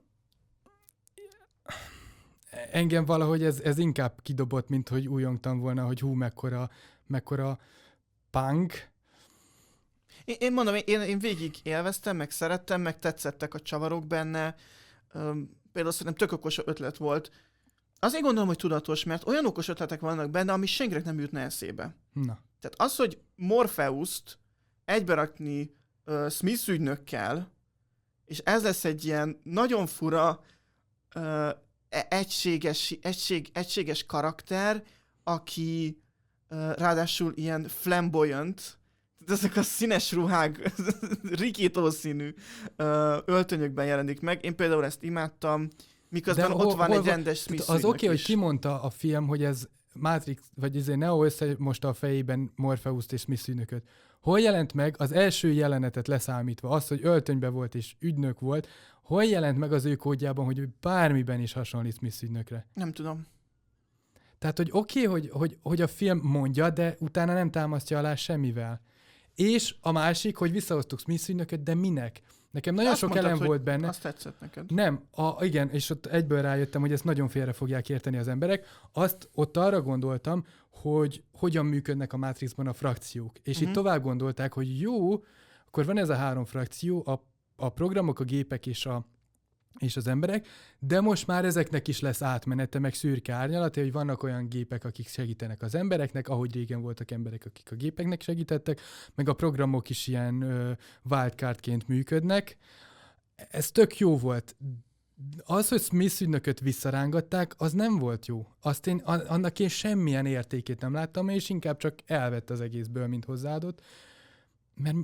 Speaker 1: engem valahogy ez, ez inkább kidobott, mint hogy újongtam volna, hogy hú, mekkora, mekkora punk.
Speaker 2: Én, én mondom, én, én végig élveztem, meg szerettem, meg tetszettek a csavarok benne. Um, például szerintem tök okos ötlet volt. Azért gondolom, hogy tudatos, mert olyan okos ötletek vannak benne, ami senkinek nem jutna eszébe.
Speaker 1: Na. Tehát
Speaker 2: az, hogy Morpheus-t egyberakni uh, Smith ügynökkel, és ez lesz egy ilyen nagyon fura uh, egységes, egység, egységes karakter, aki uh, ráadásul ilyen flamboyant, ezek a színes ruhák, rikító színű uh, öltönyökben jelenik meg. Én például ezt imádtam, miközben
Speaker 1: de
Speaker 2: ott
Speaker 1: hol,
Speaker 2: van
Speaker 1: hol
Speaker 2: egy rendes Smith
Speaker 1: az oké, okay, hogy
Speaker 2: is.
Speaker 1: kimondta a film, hogy ez Matrix, vagy ezért Neo összemosta a fejében Morpheus-t és Smith ügynököt. Hol jelent meg az első jelenetet leszámítva, az, hogy öltönyben volt és ügynök volt, hol jelent meg az ő kódjában, hogy bármiben is hasonlít Smith ügynökre?
Speaker 2: Nem tudom.
Speaker 1: Tehát, hogy oké, okay, hogy, hogy, hogy a film mondja, de utána nem támasztja alá semmivel. És a másik, hogy visszahoztuk Smith ügynököt, de minek? Nekem nagyon sok
Speaker 2: mondtad,
Speaker 1: elem volt benne.
Speaker 2: Azt tetszett neked.
Speaker 1: Nem, a, igen, és ott egyből rájöttem, hogy ezt nagyon félre fogják érteni az emberek. Azt ott arra gondoltam, hogy hogyan működnek a Matrixban a frakciók. És uh-huh. itt tovább gondolták, hogy jó, akkor van ez a három frakció, a, a programok, a gépek és, a, és az emberek, de most már ezeknek is lesz átmenete, meg szürke árnyalata, hogy vannak olyan gépek, akik segítenek az embereknek, ahogy régen voltak emberek, akik a gépeknek segítettek, meg a programok is ilyen ö, wildcardként működnek. Ez tök jó volt. Az, hogy Smith ügynököt visszarángatták, az nem volt jó. Azt én, annak én semmilyen értékét nem láttam, és inkább csak elvett az egészből, mint hozzáadott. Mert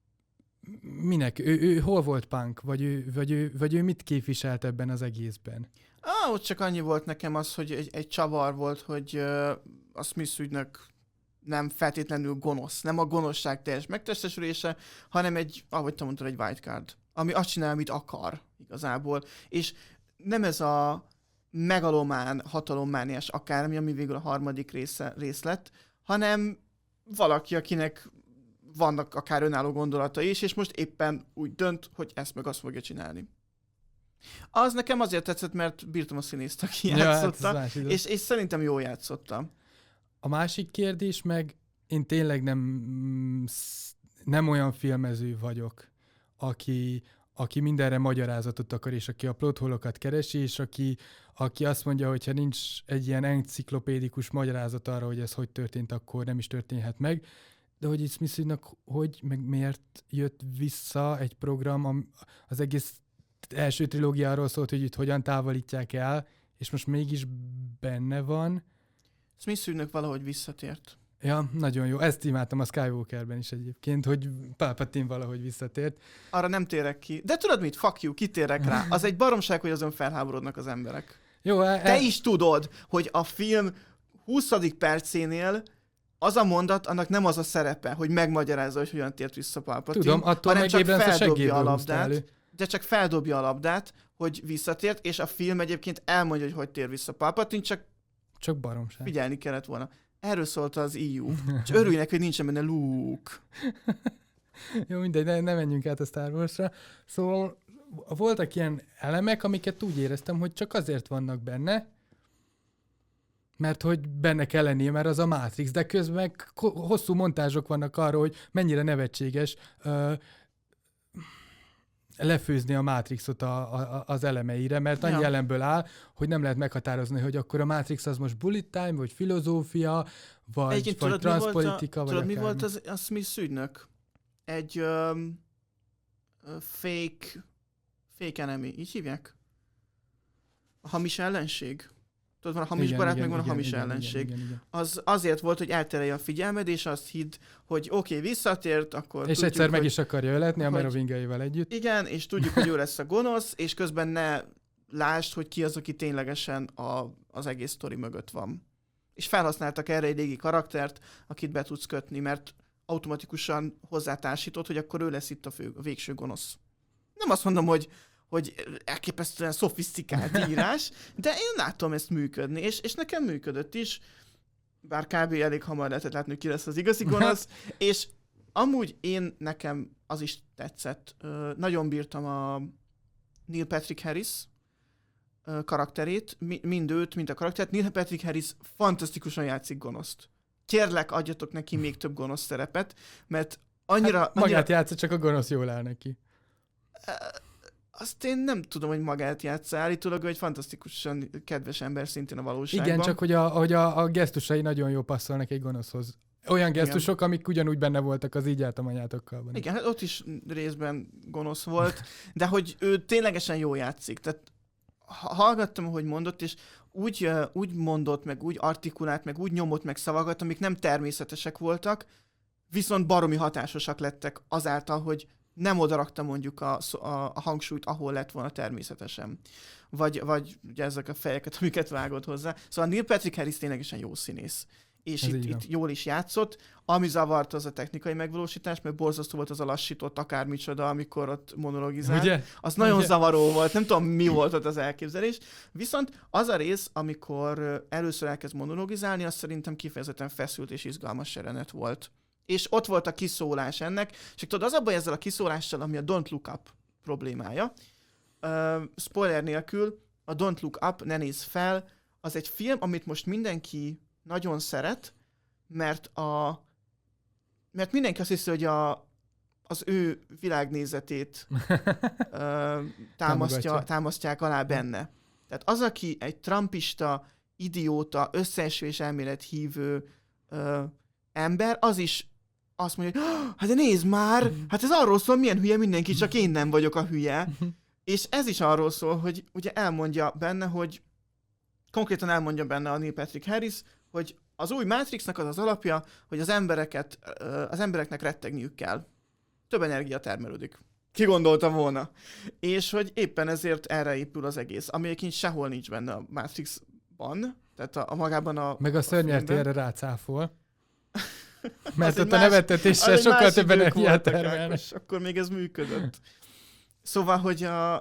Speaker 1: minek? Ő, ő hol volt punk? Vagy ő, vagy, ő, vagy ő mit képviselt ebben az egészben?
Speaker 2: Ah, ott csak annyi volt nekem az, hogy egy, egy csavar volt, hogy uh, a Smith ügynök nem feltétlenül gonosz. Nem a gonoszság teljes megtestesülése, hanem egy, ahogy te mondtad, egy wildcard. Ami azt csinál, amit akar igazából. És nem ez a megalomán, hatalommániás akármi, ami végül a harmadik része, rész lett, hanem valaki, akinek vannak akár önálló gondolatai is, és most éppen úgy dönt, hogy ezt meg azt fogja csinálni. Az nekem azért tetszett, mert bírtam a színészt, aki ja, játszotta, hát és, és szerintem jól játszotta.
Speaker 1: A másik kérdés meg, én tényleg nem, nem olyan filmező vagyok, aki, aki mindenre magyarázatot akar, és aki a plotholokat keresi, és aki, aki azt mondja, hogy ha nincs egy ilyen enciklopédikus magyarázat arra, hogy ez hogy történt, akkor nem is történhet meg. De hogy itt Smith-nak hogy, meg miért jött vissza egy program, az egész első trilógiáról szólt, hogy itt hogyan távolítják el, és most mégis benne van.
Speaker 2: Smith ügynök valahogy visszatért.
Speaker 1: Ja, nagyon jó. Ezt imádtam a Skywalkerben is egyébként, hogy Palpatine valahogy visszatért.
Speaker 2: Arra nem térek ki. De tudod mit? Fuck you, kitérek rá. Az egy baromság, hogy azon felháborodnak az emberek.
Speaker 1: Jó, el...
Speaker 2: Te is tudod, hogy a film huszadik percénél az a mondat, annak nem az a szerepe, hogy megmagyarázza, hogy hogyan tért vissza Palpatine,
Speaker 1: tudom, attól
Speaker 2: hanem csak feldobja a labdát,
Speaker 1: elő.
Speaker 2: de csak feldobja a labdát, hogy visszatért, és a film egyébként elmondja, hogy hogy tér vissza Palpatine, csak
Speaker 1: Csak baromság.
Speaker 2: Figyelni kellett volna. Erről szólt az é u. És örüljenek, hogy nincsen benne Luke.
Speaker 1: Jó, mindegy, ne, ne menjünk át a Star Wars-ra. Szóval voltak ilyen elemek, amiket úgy éreztem, hogy csak azért vannak benne, mert hogy benne kell lennie, mert az a Matrix, de közben hosszú montázsok vannak arról, hogy mennyire nevetséges uh, lefőzni a Matrixot a, a, az elemeire, mert annyi ja. elemből áll, hogy nem lehet meghatározni, hogy akkor a Matrix az most bullet time, vagy filozófia, vagy, vagy transzpolitika, vagy
Speaker 2: Tudod,
Speaker 1: akármi.
Speaker 2: mi volt az, a Smith ügynök? Egy um, fake, fake enemy, így hívják? A hamis ellenség. Tudod, van a hamis igen, barát, igen, meg van igen, a hamis igen, ellenség. Igen, igen, igen. Az azért volt, hogy elterelje a figyelmed, és azt hidd, hogy oké, okay, visszatért, akkor
Speaker 1: és
Speaker 2: tudjuk,
Speaker 1: egyszer meg
Speaker 2: hogy,
Speaker 1: is akarja öletni a Merovingaival együtt.
Speaker 2: Igen, és tudjuk, hogy ő lesz a gonosz, és közben ne lásd, hogy ki az, aki ténylegesen a, az egész sztori mögött van. És felhasználtak erre egy régi karaktert, akit be tudsz kötni, mert automatikusan hozzátársított, hogy akkor ő lesz itt a, fő, a végső gonosz. Nem azt mondom, hogy hogy elképesztően szofisztikált írás, de én látom ezt működni, és, és nekem működött is, bár kb. Elég hamar lehetett látni, hogy ki lesz az igazi gonosz, és amúgy én, nekem az is tetszett. Ö, nagyon bírtam a Neil Patrick Harris ö, karakterét, mi, mind őt, mind a karaktert. Neil Patrick Harris fantasztikusan játszik gonoszt. Kérlek, adjatok neki még több gonosz szerepet, mert annyira...
Speaker 1: Hát magát
Speaker 2: annyira...
Speaker 1: játsza, csak a gonosz jól áll neki.
Speaker 2: Azt én nem tudom, hogy magát játsza. Állítólag ő egy fantasztikusan kedves ember szintén a valóságban.
Speaker 1: Igen, csak hogy a, hogy a, a gesztusai nagyon jól passzolnak egy gonoszhoz. Olyan gesztusok, igen. amik ugyanúgy benne voltak az Így jártam anyátokkal.
Speaker 2: Igen, hát ott is részben gonosz volt, de hogy ő ténylegesen jól játszik. Tehát hallgattam, ahogy mondott, és úgy, úgy mondott, meg úgy artikulált, meg úgy nyomott meg szavakat, amik nem természetesek voltak, viszont baromi hatásosak lettek azáltal, hogy nem odarakta mondjuk a, a, a hangsúlyt, ahol lett volna természetesen. Vagy, vagy ugye ezek a fejeket, amiket vágott hozzá. Szóval Neil Patrick Harris ténylegesen jó színész. És itt, itt jól is játszott. Ami zavart, az a technikai megvalósítás, mert borzasztó volt az a lassított akármicsoda, amikor ott monologizált.
Speaker 1: Ugye?
Speaker 2: Az nagyon
Speaker 1: Ugye?
Speaker 2: zavaró volt, nem tudom, mi volt ott az elképzelés. Viszont az a rész, amikor először elkezd monologizálni, az szerintem kifejezetten feszült és izgalmas jelenet volt. És ott volt a kiszólás ennek, csak tudod, az a baj ezzel a kiszólással, ami a Don't Look Up problémája. Uh, spoiler nélkül, a Don't Look Up, ne nézz fel, az egy film, amit most mindenki nagyon szeret, mert a mert mindenki azt hiszi, hogy a, az ő világnézetét uh, támasztja, támasztják alá benne. Tehát az, aki egy trumpista, idióta, összeesküvés elmélet hívő uh, ember, az is azt mondja, hogy hát de nézd már, hát ez arról szól, milyen hülye mindenki, csak én nem vagyok a hülye. És ez is arról szól, hogy ugye elmondja benne, hogy konkrétan elmondja benne a Neil Patrick Harris, hogy az új Matrixnak az az alapja, hogy az embereket, az embereknek rettegniük kell. Több energia termelődik. Ki gondolta volna? És hogy éppen ezért erre épül az egész, ami egyébként sehol nincs benne a Matrixban, tehát a, a magában a
Speaker 1: meg a szörnyelti erre rácáfol. Mert ott a
Speaker 2: más,
Speaker 1: nevettetéssel sokkal több energiát termelnek.
Speaker 2: Akkor még ez működött. Szóval, hogy a,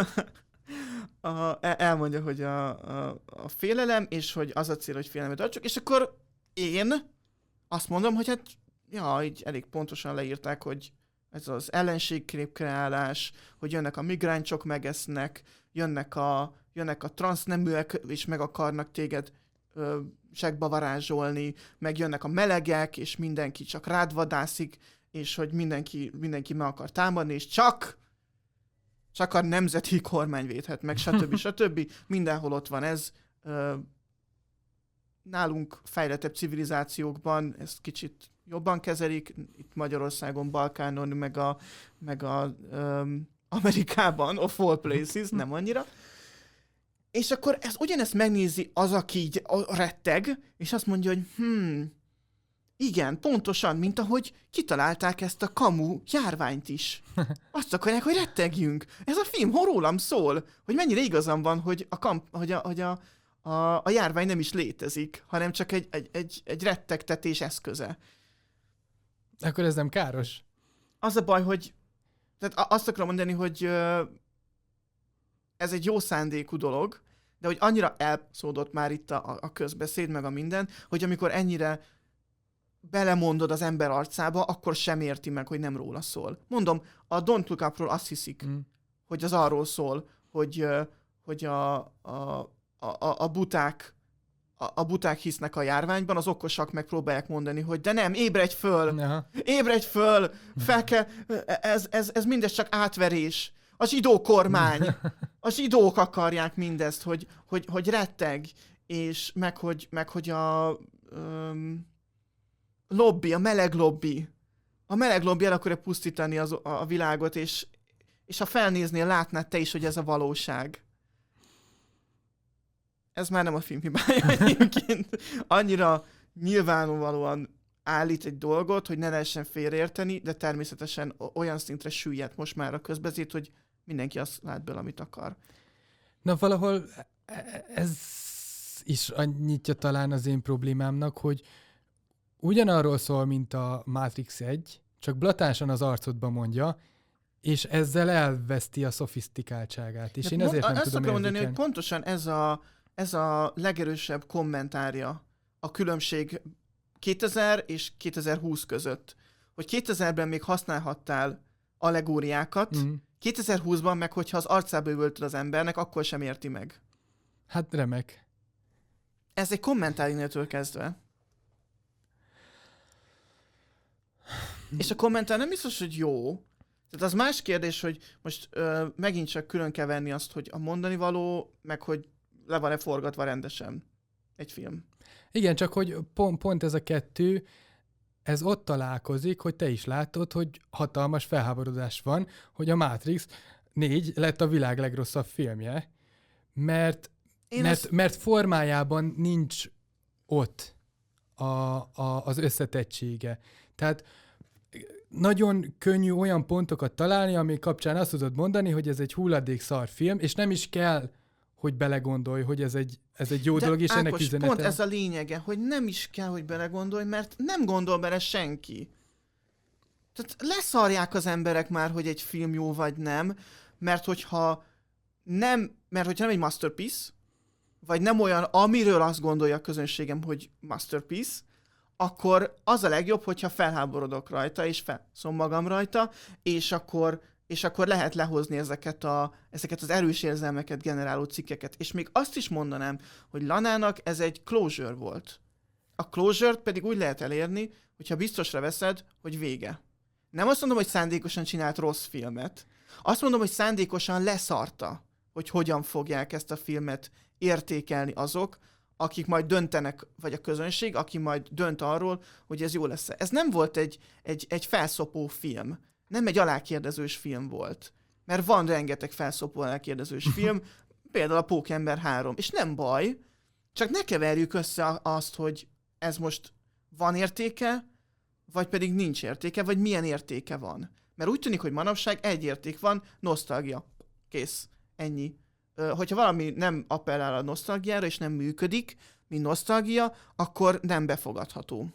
Speaker 2: a, elmondja, hogy a, a, a félelem, és hogy az a cél, hogy félelmet adjuk, és akkor én azt mondom, hogy hát, ja, így elég pontosan leírták, hogy ez az ellenségképkreálás, hogy jönnek a migráncsok, megesznek, jönnek a, jönnek a transzneműek, és meg akarnak téged ö, zsákba varázsolni, meg jönnek a melegek, és mindenki csak rád vadászik, és hogy mindenki, mindenki meg akar támadni, és csak csak a nemzeti kormány védhet meg, stb. stb. Mindenhol ott van ez. Nálunk fejlettebb civilizációkban ezt kicsit jobban kezelik, itt Magyarországon, Balkánon, meg a, meg a um, Amerikában, of all places, nem annyira. És akkor ez, ugyanezt megnézi az, aki így retteg, és azt mondja, hogy hmm, igen, pontosan, mint ahogy kitalálták ezt a kamu járványt is. Azt akarják, hogy rettegjünk. Ez a film rólam szól, hogy mennyire igazam van, hogy a, kamp, hogy a, hogy a, a, a járvány nem is létezik, hanem csak egy, egy, egy, egy rettegtetés eszköze.
Speaker 1: Akkor ez nem káros?
Speaker 2: Az a baj, hogy tehát azt akarom mondani, hogy ez egy jó szándékú dolog, de hogy annyira elszódott már itt a, a közbeszéd, meg a minden, hogy amikor ennyire belemondod az ember arcába, akkor sem érti meg, hogy nem róla szól. Mondom, a Don't Look Up-ról azt hiszik, mm. hogy az arról szól, hogy, hogy a, a, a, a buták a, a buták hisznek a járványban, az okosak megpróbálják mondani, hogy de nem, ébredj föl! Aha. Ébredj föl! Fel kell, ez, ez, ez mindez csak átverés. A zsidó kormány, a zsidók akarják mindezt, hogy, hogy, hogy retteg, és meg hogy, meg, hogy a um, lobby, a meleg lobby, a meleg lobby el akarja pusztítani az, a, a világot, és, és ha felnéznél, látnád te is, hogy ez a valóság. Ez már nem a film hibája egyébként. Annyira nyilvánvalóan állít egy dolgot, hogy ne lehessen félreérteni, de természetesen olyan szintre süllyedt most már a közbeszéd, hogy mindenki azt lát belőle, amit akar.
Speaker 1: Na valahol ez is annyitja talán az én problémámnak, hogy ugyanarról szól, mint a Matrix egy, csak blatánsan az arcodba mondja, és ezzel elveszti a szofisztikáltságát. És hát én ezért nem tudom
Speaker 2: érzékelni. Mondani, hogy pontosan ez a, ez a legerősebb kommentárja a különbség kétezer és kétezer-húsz között. Hogy kétezerben még használhattál allegóriákat, mm. kétezer-húszban meg, hogyha az arcába üvöltöd az embernek, akkor sem érti meg.
Speaker 1: Hát remek.
Speaker 2: Ez egy kommentárjénél kezdve. És a kommentár nem biztos, hogy jó. Tehát az más kérdés, hogy most ö, megint csak külön kell venni azt, hogy a mondani való, meg hogy le van-e forgatva rendesen egy film.
Speaker 1: Igen, csak hogy pont, pont ez a kettő, ez ott találkozik, hogy te is látod, hogy hatalmas felháborodás van, hogy a Matrix négy lett a világ legrosszabb filmje, mert, mert, ezt... mert formájában nincs ott a, a, az összetettsége. Tehát nagyon könnyű olyan pontokat találni, ami kapcsán azt tudod mondani, hogy ez egy hulladék szar film, és nem is kell, hogy belegondolj, hogy ez egy, ez egy jó
Speaker 2: de
Speaker 1: dolog, és
Speaker 2: Ákos,
Speaker 1: ennek üzenete.
Speaker 2: Pont ez a lényege, hogy nem is kell, hogy belegondolj, mert nem gondol bele senki. Tehát leszarják az emberek már, hogy egy film jó vagy nem, mert hogyha nem, mert hogyha nem egy masterpiece, vagy nem olyan, amiről azt gondolja a közönségem, hogy masterpiece, akkor az a legjobb, hogyha felháborodok rajta, és felszom magam rajta, és akkor, és akkor lehet lehozni ezeket, a, ezeket az erős érzelmeket generáló cikkeket. És még azt is mondanám, hogy Lanának ez egy closure volt. A closure-t pedig úgy lehet elérni, hogyha biztosra veszed, hogy vége. Nem azt mondom, hogy szándékosan csinált rossz filmet. Azt mondom, hogy szándékosan leszarta, hogy hogyan fogják ezt a filmet értékelni azok, akik majd döntenek, vagy a közönség, aki majd dönt arról, hogy ez jó lesz. Ez nem volt egy, egy, egy felszopó film. Nem egy alákérdezős film volt. Mert van rengeteg felszopó alákérdezős film, például a Pókember három. És nem baj, csak ne keverjük össze azt, hogy ez most van értéke, vagy pedig nincs értéke, vagy milyen értéke van. Mert úgy tűnik, hogy manapság egy érték van, nosztalgia. Kész. Ennyi. Hogyha valami nem appellál a nosztalgiára, és nem működik, mint nosztalgia, akkor nem befogadható.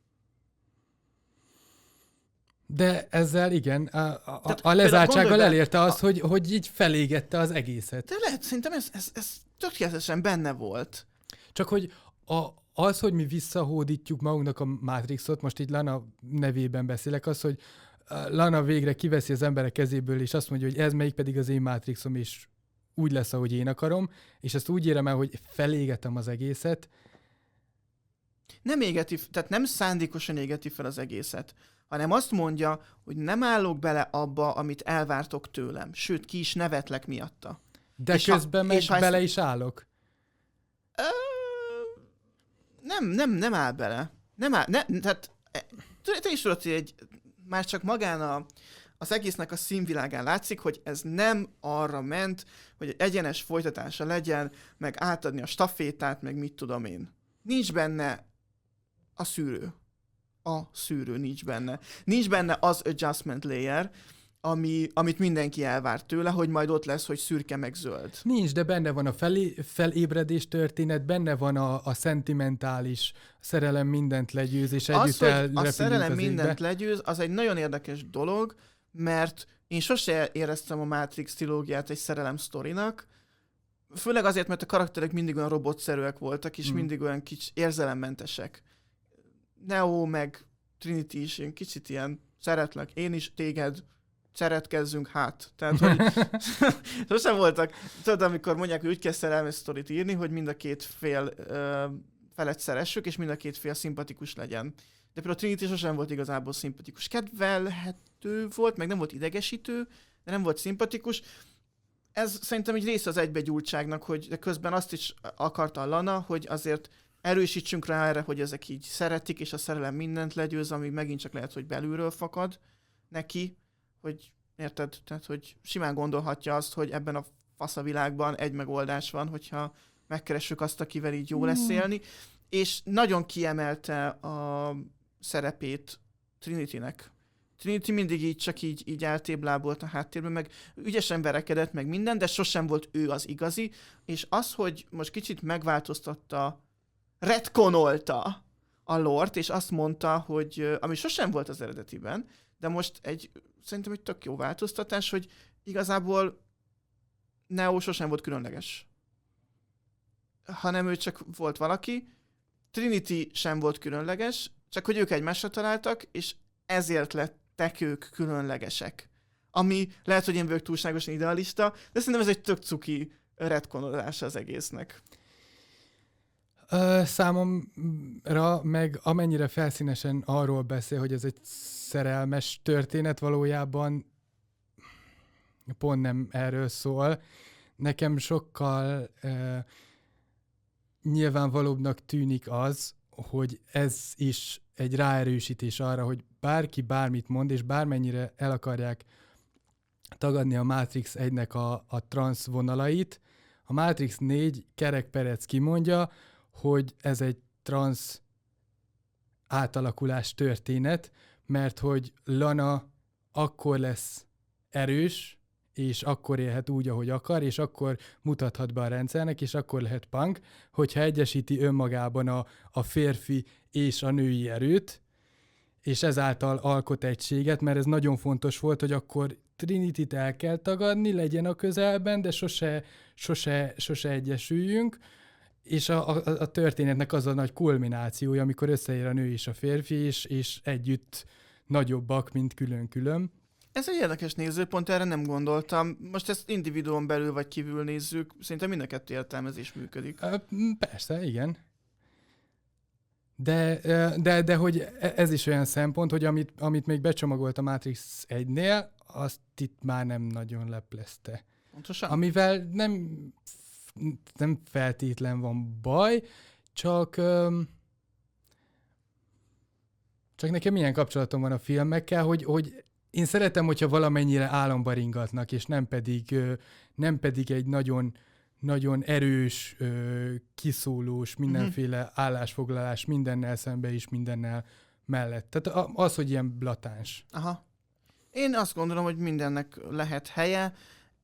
Speaker 1: De ezzel igen, a, a, a lezártsággal elérte azt, a... hogy, hogy így felégette az egészet.
Speaker 2: De lehet, szerintem ez, ez, ez tökéletesen benne volt.
Speaker 1: Csak hogy a, az, hogy mi visszahódítjuk magunknak a Matrixot, most így Lana nevében beszélek, az, hogy Lana végre kiveszi az emberek kezéből, és azt mondja, hogy ez melyik pedig az én Matrixom, és úgy lesz, ahogy én akarom, és ezt úgy érem el, hogy felégetem az egészet.
Speaker 2: Nem égeti, tehát nem szándékosan égeti fel az egészet, hanem azt mondja, hogy nem állok bele abba, amit elvártok tőlem. Sőt, ki is nevetlek miatta.
Speaker 1: De és közben ha, meg bele ezt... is állok?
Speaker 2: Ö... Nem, nem, nem áll bele. Nem áll, ne, tehát te is tudod, hogy egy, már csak magán a az egésznek a színvilágán látszik, hogy ez nem arra ment, hogy egy egyenes folytatása legyen, meg átadni a stafétát, meg mit tudom én. Nincs benne a szűrő. A szűrő nincs benne. Nincs benne az adjustment layer, ami, amit mindenki elvár tőle, hogy majd ott lesz, hogy szürke meg zöld.
Speaker 1: Nincs, de benne van a felé, felébredés történet, benne van a, a szentimentális szerelem mindent legyőz, és együtt
Speaker 2: az,
Speaker 1: elrepülünk
Speaker 2: a szerelem
Speaker 1: az
Speaker 2: mindent
Speaker 1: égbe.
Speaker 2: legyőz, az egy nagyon érdekes dolog, mert én sose éreztem a Matrix trilógiát egy szerelem sztorinak, főleg azért, mert a karakterek mindig olyan robotszerűek voltak, és
Speaker 1: Mm.
Speaker 2: mindig olyan kicsi érzelemmentesek. Neo meg Trinity is ilyen kicsit ilyen szeretlek, én is téged, szeretkezzünk hát. Tehát, hogy sosem voltak, tudod, amikor mondják, hogy úgy kell szerelmes sztorit írni, hogy mind a két fél ö, felet szeressük, és mind a két fél szimpatikus legyen. De például Trinity sosem volt igazából szimpatikus. Kedvelhető volt, meg nem volt idegesítő, de nem volt szimpatikus. Ez szerintem egy része az egybegyúltságnak, hogy de közben azt is akarta a Lana, hogy azért erősítsünk rá erre, hogy ezek így szeretik, és a szerelem mindent legyőz, ami megint csak lehet, hogy belülről fakad neki, hogy érted? Tehát, hogy simán gondolhatja azt, hogy ebben a faszavilágban egy megoldás van, hogyha megkeressük azt, akivel így jó lesz élni, és nagyon kiemelte a szerepét Trinitynek. Trinity mindig így csak így, így eltéblábolt a háttérben, meg ügyesen verekedett, meg minden, de sosem volt ő az igazi, és az, hogy most kicsit megváltoztatta, retkonolta a lort, és azt mondta, hogy ami sosem volt az eredetiben, de most egy, szerintem egy tök jó változtatás, hogy igazából Neo sosem volt különleges. Hanem ő csak volt valaki, Trinity sem volt különleges, csak hogy ők egymásra találtak, és ezért lettek ők különlegesek. Ami lehet, hogy én vagyok túlságosan idealista, de szerintem ez egy tök cuki retkonolása az egésznek.
Speaker 1: Ö, számomra meg amennyire felszínesen arról beszél, hogy ez egy szerelmes történet, valójában pont nem erről szól. Nekem sokkal ö, nyilvánvalóbbnak tűnik az, hogy ez is egy ráerősítés arra, hogy bárki bármit mond, és bármennyire el akarják tagadni a Matrix egynek a, a transz vonalait, a Matrix négy kerekperec kimondja, hogy ez egy transz átalakulás történet, mert hogy Lana akkor lesz erős, és akkor élhet úgy, ahogy akar, és akkor mutathat be a rendszernek, és akkor lehet punk, hogyha egyesíti önmagában a, a férfi és a női erőt, és ezáltal alkot egységet, mert ez nagyon fontos volt, hogy akkor Trinityt el kell tagadni, legyen a közelben, de sose, sose, sose egyesüljünk, és a, a, a történetnek az a nagy kulminációja, amikor összeér a nő és a férfi, és, és együtt nagyobbak, mint külön-külön.
Speaker 2: Ez egy érdekes nézőpont, erre nem gondoltam. Most ezt individuon belül vagy kívül nézzük, szerintem mind a kettő értelmezés működik.
Speaker 1: Persze, igen. De, de, de hogy ez is olyan szempont, hogy amit, amit még becsomagolt a Matrix egynél, azt itt már nem nagyon leplezte.
Speaker 2: Pontosan?
Speaker 1: Amivel nem, nem feltétlen van baj, csak, csak nekem milyen kapcsolatom van a filmekkel, hogy, hogy én szeretem, hogyha valamennyire álomba ringatnak, és nem pedig, nem pedig egy nagyon, nagyon erős, kiszólós, mindenféle állásfoglalás mindennel szembe is, mindennel mellett. Tehát az, hogy ilyen blatáns.
Speaker 2: Aha. Én azt gondolom, hogy mindennek lehet helye.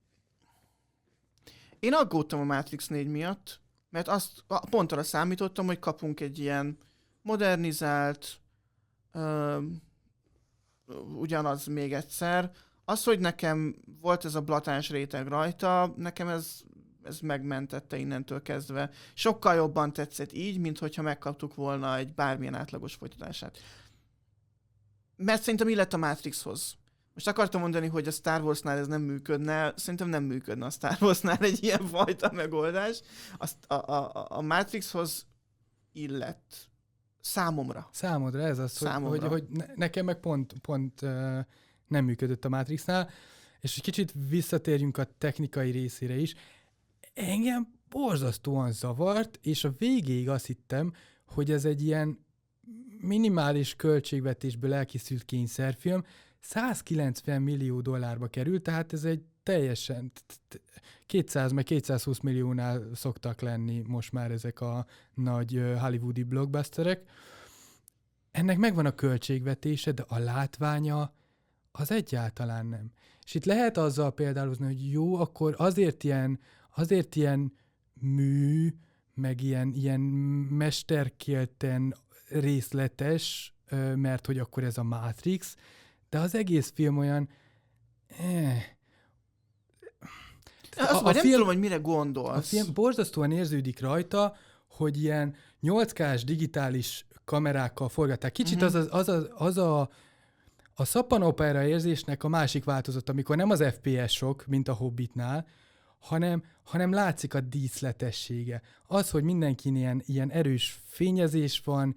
Speaker 2: Én aggódtam a Matrix négy miatt, mert azt pont arra számítottam, hogy kapunk egy ilyen modernizált, ö, ugyanaz még egyszer. Az, hogy nekem volt ez a blatáns réteg rajta, nekem ez, ez megmentette innentől kezdve. Sokkal jobban tetszett így, mint hogyha megkaptuk volna egy bármilyen átlagos folytatását. Mert szerintem illett a Matrixhoz. Most akartam mondani, hogy a Star Warsnál ez nem működne, szerintem nem működne a Star Warsnál egy ilyen fajta megoldás. Azt a, a, a Matrixhoz illett. Számomra.
Speaker 1: Számodra ez az, Számomra. hogy, hogy ne, nekem meg pont, pont uh, nem működött a Matrixnál, és egy kicsit visszatérjünk a technikai részére is. Engem borzasztóan zavart, és a végéig azt hittem, hogy ez egy ilyen minimális költségvetésből elkészült kényszerfilm, százkilencven millió dollárba került, tehát ez egy teljesen kétszáz meg kétszázhúsz milliónál szoktak lenni most már ezek a nagy hollywoodi blockbusterek. Ennek megvan a költségvetése, de a látványa az egyáltalán nem. És itt lehet azzal például, hogy jó, akkor azért ilyen, azért ilyen mű, meg ilyen, ilyen mesterkélten részletes, mert hogy akkor ez a Matrix, de az egész film olyan... Eh,
Speaker 2: Azt a, a nem film, tudom, hogy mire gondolsz.
Speaker 1: A film borzasztóan érződik rajta, hogy ilyen nyolc kás digitális kamerákkal forgatták. Kicsit uh-huh. az, az, az, az a, a szappanopera érzésnek a másik változat, amikor nem az ef pé es-ok, mint a Hobbitnál, hanem, hanem látszik a díszletessége. Az, hogy mindenkin ilyen, ilyen erős fényezés van,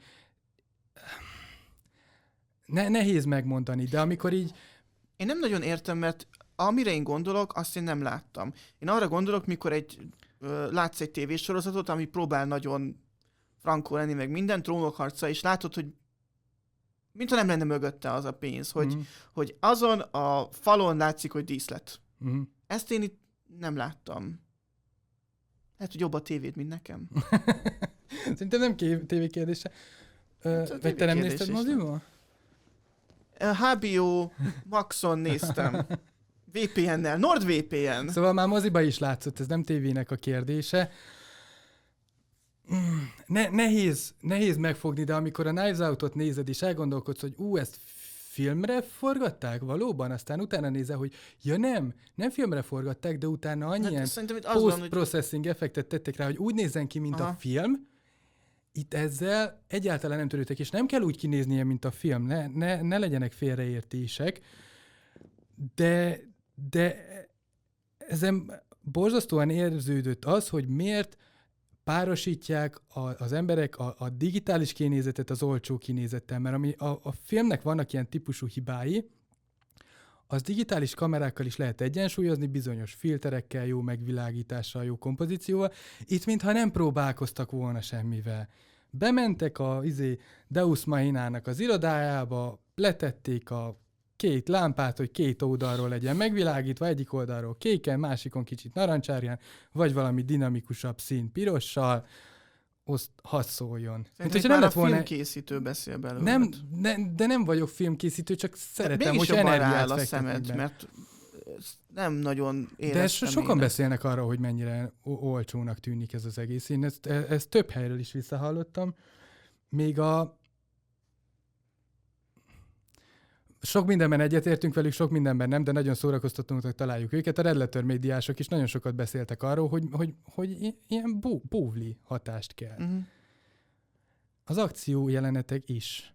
Speaker 1: ne, nehéz megmondani, de amikor így...
Speaker 2: Én nem nagyon értem, mert amire én gondolok, azt én nem láttam. Én arra gondolok, mikor egy ö, látsz egy tévésorozatot, ami próbál nagyon frankó lenni, meg minden, Trónok harca, és látod, hogy mintha nem lenne mögötte az a pénz, hogy, mm. hogy azon a falon látszik, hogy díszlet. Mm. Ezt én itt nem láttam. Lehet, hogy jobb a tévéd, mint nekem.
Speaker 1: Szerintem nem tévékérdése. Hát vagy te nem nézted moziba?
Speaker 2: há bé ó Maxon néztem. vé pé en-nel, NordVPN.
Speaker 1: Szóval már moziba is látszott, ez nem tévének a kérdése. Ne, nehéz, nehéz megfogni, de amikor a Knives Out-ot nézed, és elgondolkodsz, hogy ú, ezt filmre forgatták valóban, aztán utána nézel, hogy ja nem, nem filmre forgatták, de utána annyi ilyen post-processing hogy... effektet tettek rá, hogy úgy nézzen ki, mint Aha. a film. Itt ezzel egyáltalán nem törődtek, és nem kell úgy kinéznie, mint a film, ne, ne, ne legyenek félreértések, de, de ezen borzasztóan érződött az, hogy miért párosítják a, az emberek a, a digitális kinézetet az olcsó kinézettel, mert ami a, a filmnek vannak ilyen típusú hibái, az digitális kamerákkal is lehet egyensúlyozni, bizonyos filterekkel, jó megvilágítással, jó kompozícióval. Itt mintha nem próbálkoztak volna semmivel. Bementek a izé, Deus Machinának az irodájába, letették a két lámpát, hogy két oldalról legyen megvilágítva, egyik oldalról kéken, másikon kicsit narancsárján, vagy valami dinamikusabb szín pirossal, azt hadd szóljon.
Speaker 2: Mint, nem lett volna... filmkészítő beszél belőle.
Speaker 1: Nem, ne, de nem vagyok filmkészítő, csak szeretem, hogy energiát
Speaker 2: a szemed, mert nem nagyon
Speaker 1: éreztem. De sokan beszélnek arra, hogy mennyire olcsónak tűnik ez az egész. Én ezt, ezt több helyről is visszahallottam. Még a sok mindenben egyetértünk velük, sok mindenben nem, de nagyon szórakoztatónak, hogy találjuk őket. A Red Letter médiások is nagyon sokat beszéltek arról, hogy, hogy, hogy ilyen bó, bóvli hatást kell. Uh-huh. Az akció jelenetek is.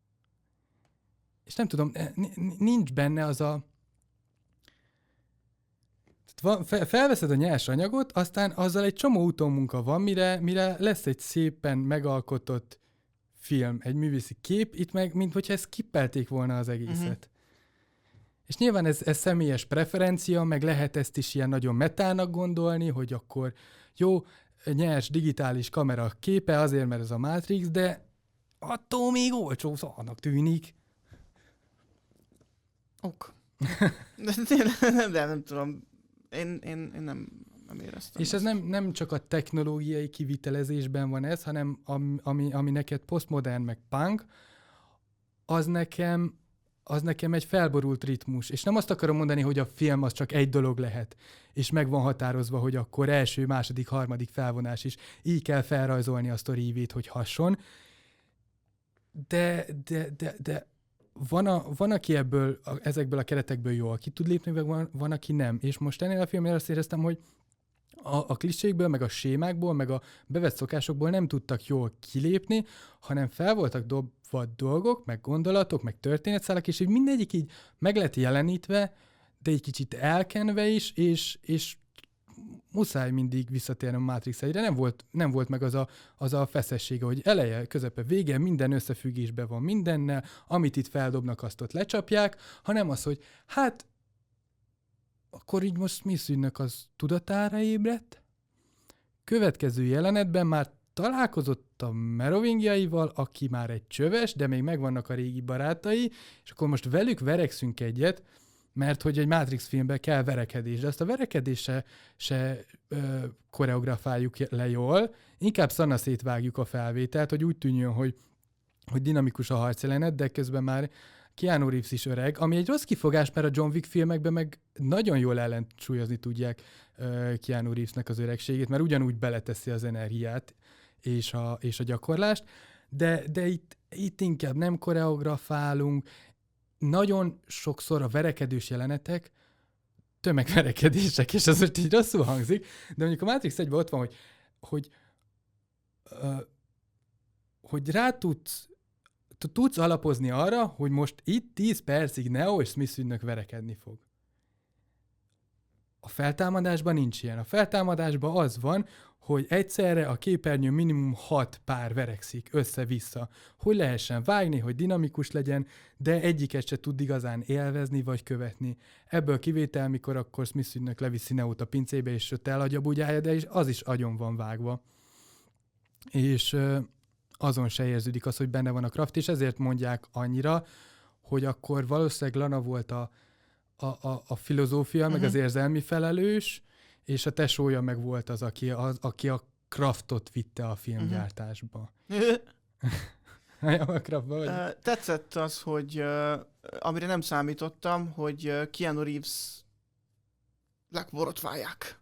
Speaker 1: És nem tudom, nincs benne az a... Felveszed a nyers anyagot, aztán azzal egy csomó utómunka van, mire, mire lesz egy szépen megalkotott film, egy művészi kép, itt meg, mint hogyha ezt skippelték volna az egészet. Uh-huh. És nyilván ez, ez személyes preferencia, meg lehet ezt is ilyen nagyon metának gondolni, hogy akkor jó, nyers digitális kamera képe azért, mert ez a Matrix, de attól még olcsó szarnak tűnik.
Speaker 2: Ok. De nem, de nem tudom. Én, én, én nem, nem éreztem.
Speaker 1: És ez nem, nem csak a technológiai kivitelezésben van ez, hanem ami, ami, ami neked posztmodern meg punk, az nekem, az nekem egy felborult ritmus. És nem azt akarom mondani, hogy a film az csak egy dolog lehet, és meg van határozva, hogy akkor első, második, harmadik felvonás is. Így kell felrajzolni a sztori ívét, hogy hasson. De, de, de, de van, a, van, aki ebből, a, ezekből a keretekből jól ki tud lépni, meg van, van, aki nem. És most ennél a filmnél azt éreztem, hogy a, a klisékből, meg a sémákból, meg a bevett szokásokból nem tudtak jól kilépni, hanem fel voltak dobva dolgok, meg gondolatok, meg történetszálak, és így mindegyik így meg lett jelenítve, de egy kicsit elkenve is, és, és muszáj mindig visszatérni a Matrix egyre. Nem volt, nem volt meg az a, az a feszessége, hogy eleje, közepe, vége, minden összefüggésben van mindennel, amit itt feldobnak, azt ott lecsapják, hanem az, hogy hát akkor így most Smith ügynök az tudatára ébredt, következő jelenetben már találkozott a Merovingiaival, aki már egy csöves, de még megvannak a régi barátai, és akkor most velük verekszünk egyet, mert hogy egy Matrix filmben kell verekedés, de azt a verekedést se, se ö, koreografáljuk le jól, inkább szanaszét vágjuk a felvételt, hogy úgy tűnjön, hogy, hogy dinamikus a harcjelenet, de közben már Keanu Reeves is öreg, ami egy rossz kifogás, mert a John Wick filmekben meg nagyon jól ellensúlyozni tudják uh, Keanu Reevesnek az öregségét, mert ugyanúgy beleteszi az energiát és a, és a gyakorlást, de, de itt, itt inkább nem koreografálunk, nagyon sokszor a verekedős jelenetek tömegverekedések, és az most így rosszul hangzik, de mondjuk a Matrix egyben ott van, hogy, hogy, uh, hogy rá tudsz, tudsz alapozni arra, hogy most itt tíz percig Neo és Smith ügynök verekedni fog. A feltámadásban nincs ilyen. A feltámadásban az van, hogy egyszerre a képernyőn minimum hat pár verekszik össze-vissza, hogy lehessen vágni, hogy dinamikus legyen, de egyiket se tud igazán élvezni vagy követni. Ebből kivétel, mikor akkor Smith ügynök leviszi Neót a pincébe, és ott eladja bugyája, de is, az is agyon van vágva. És ö, azon se érződik az, hogy benne van a craft, és ezért mondják annyira, hogy akkor valószínűleg Lana volt a, a, a, a filozófia, uh-huh. meg az érzelmi felelős, és a tesója meg volt az, aki, az, aki a craftot vitte a filmgyártásba.
Speaker 2: Uh-huh. a craftba, vagy? Uh, tetszett az, hogy uh, amire nem számítottam, hogy uh, Keanu Reeves legborotválják.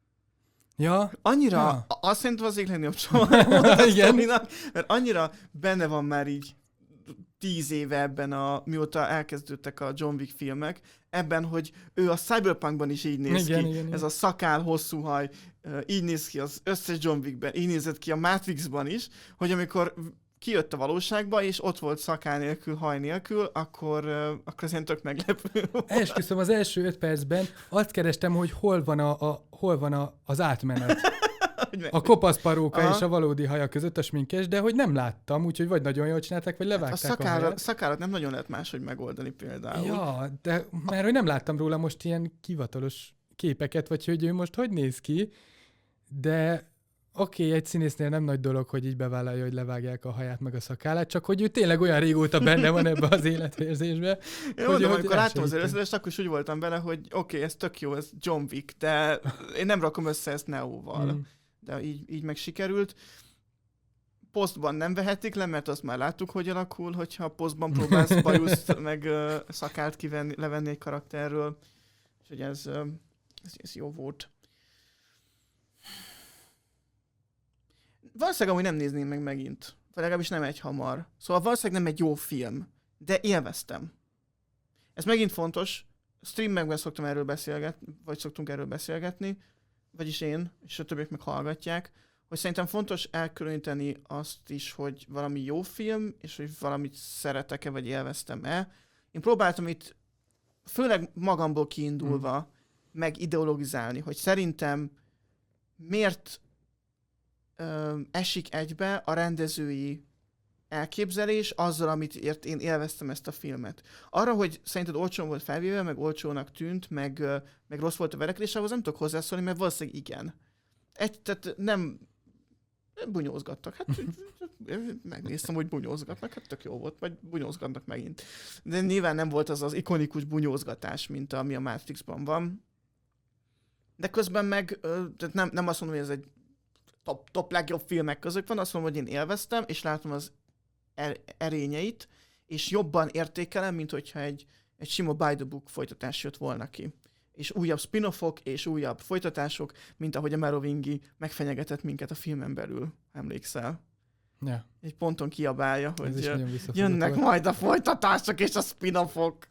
Speaker 1: Ja?
Speaker 2: Annyira,
Speaker 1: ja.
Speaker 2: azt szerintem az egyik legnagyobb csavar, mert annyira benne van már így tíz éve ebben, a, mióta elkezdődtek a John Wick filmek, ebben, hogy ő a Cyberpunkban is így néz
Speaker 1: igen,
Speaker 2: ki.
Speaker 1: Igen,
Speaker 2: Ez
Speaker 1: igen.
Speaker 2: a szakál, hosszú haj, így néz ki az összes John Wickben, így nézett ki a Matrixban is, hogy amikor kijött a valóságba, és ott volt szakál nélkül, haj nélkül, akkor, akkor ez ilyen tök meglepő volt.
Speaker 1: Esküszöm, az első öt percben azt kerestem, hogy hol van, a, a, hol van a, az átmenet. A kopasz paróka Aha. és a valódi haja között a sminkes, de hogy nem láttam, úgyhogy vagy nagyon jól csinálták, vagy levágták
Speaker 2: hát a, szakára,
Speaker 1: a
Speaker 2: szakárat nem nagyon lehet máshogy megoldani például.
Speaker 1: Ja, de mert hogy nem láttam róla most ilyen hivatalos képeket, vagy hogy ő most hogy néz ki, de oké, okay, egy színésznél nem nagy dolog, hogy így bevállalja, hogy levágják a haját meg a szakállát, csak hogy ő tényleg olyan régóta benne van ebbe az életérzésbe.
Speaker 2: Én hogy, mondom, amikor láttam az először, akkor is úgy voltam vele, hogy oké, okay, ez tök jó, ez John Wick, de én nem rakom össze ezt Neóval. Mm. De így, így meg sikerült. Posztban nem vehetik le, mert azt már láttuk, hogy alakul, hogyha posztban próbálsz bajuszt meg uh, szakált kivenni, levenni egy karakterről. Úgyhogy ez, uh, ez, ez jó volt. Valószínűleg amúgy nem nézném meg megint. Vagy legalábbis nem egy hamar. Szóval valószínűleg nem egy jó film. De élveztem. Ez megint fontos. Streamekben szoktam erről beszélgetni, vagy szoktunk erről beszélgetni, vagyis én, és a többiek meg hallgatják, hogy szerintem fontos elkülöníteni azt is, hogy valami jó film, és hogy valamit szeretek-e, vagy élveztem-e. Én próbáltam itt, főleg magamból kiindulva, hmm. meg ideologizálni, hogy szerintem miért ö, esik egybe a rendezői elképzelés azzal, amit ért én élveztem ezt a filmet. Arra, hogy szerinted olcsón volt felvéve, meg olcsónak tűnt, meg, meg rossz volt a verekedés, ahhoz nem tudok hozzászólni, mert valószínűleg igen. Egy, tehát nem bunyózgattak. Hát megnéztem, hogy bunyózgatnak, hát tök jó volt, vagy bunyózgatnak megint. De nyilván nem volt az az ikonikus bunyózgatás, mint ami a Matrixban van. De közben meg tehát nem, nem azt mondom, hogy ez egy top, top legjobb filmek között van, azt mondom, hogy én élveztem, és látom az er- erényeit, és jobban értékelem, mint hogyha egy, egy sima By the Book folytatás jött volna ki. És újabb spin-offok, és újabb folytatások, mint ahogy a Merovingi megfenyegetett minket a filmen belül. Emlékszel?
Speaker 1: Ja.
Speaker 2: Egy ponton kiabálja, hogy jönnek volt. Majd a folytatások és a spin-offok.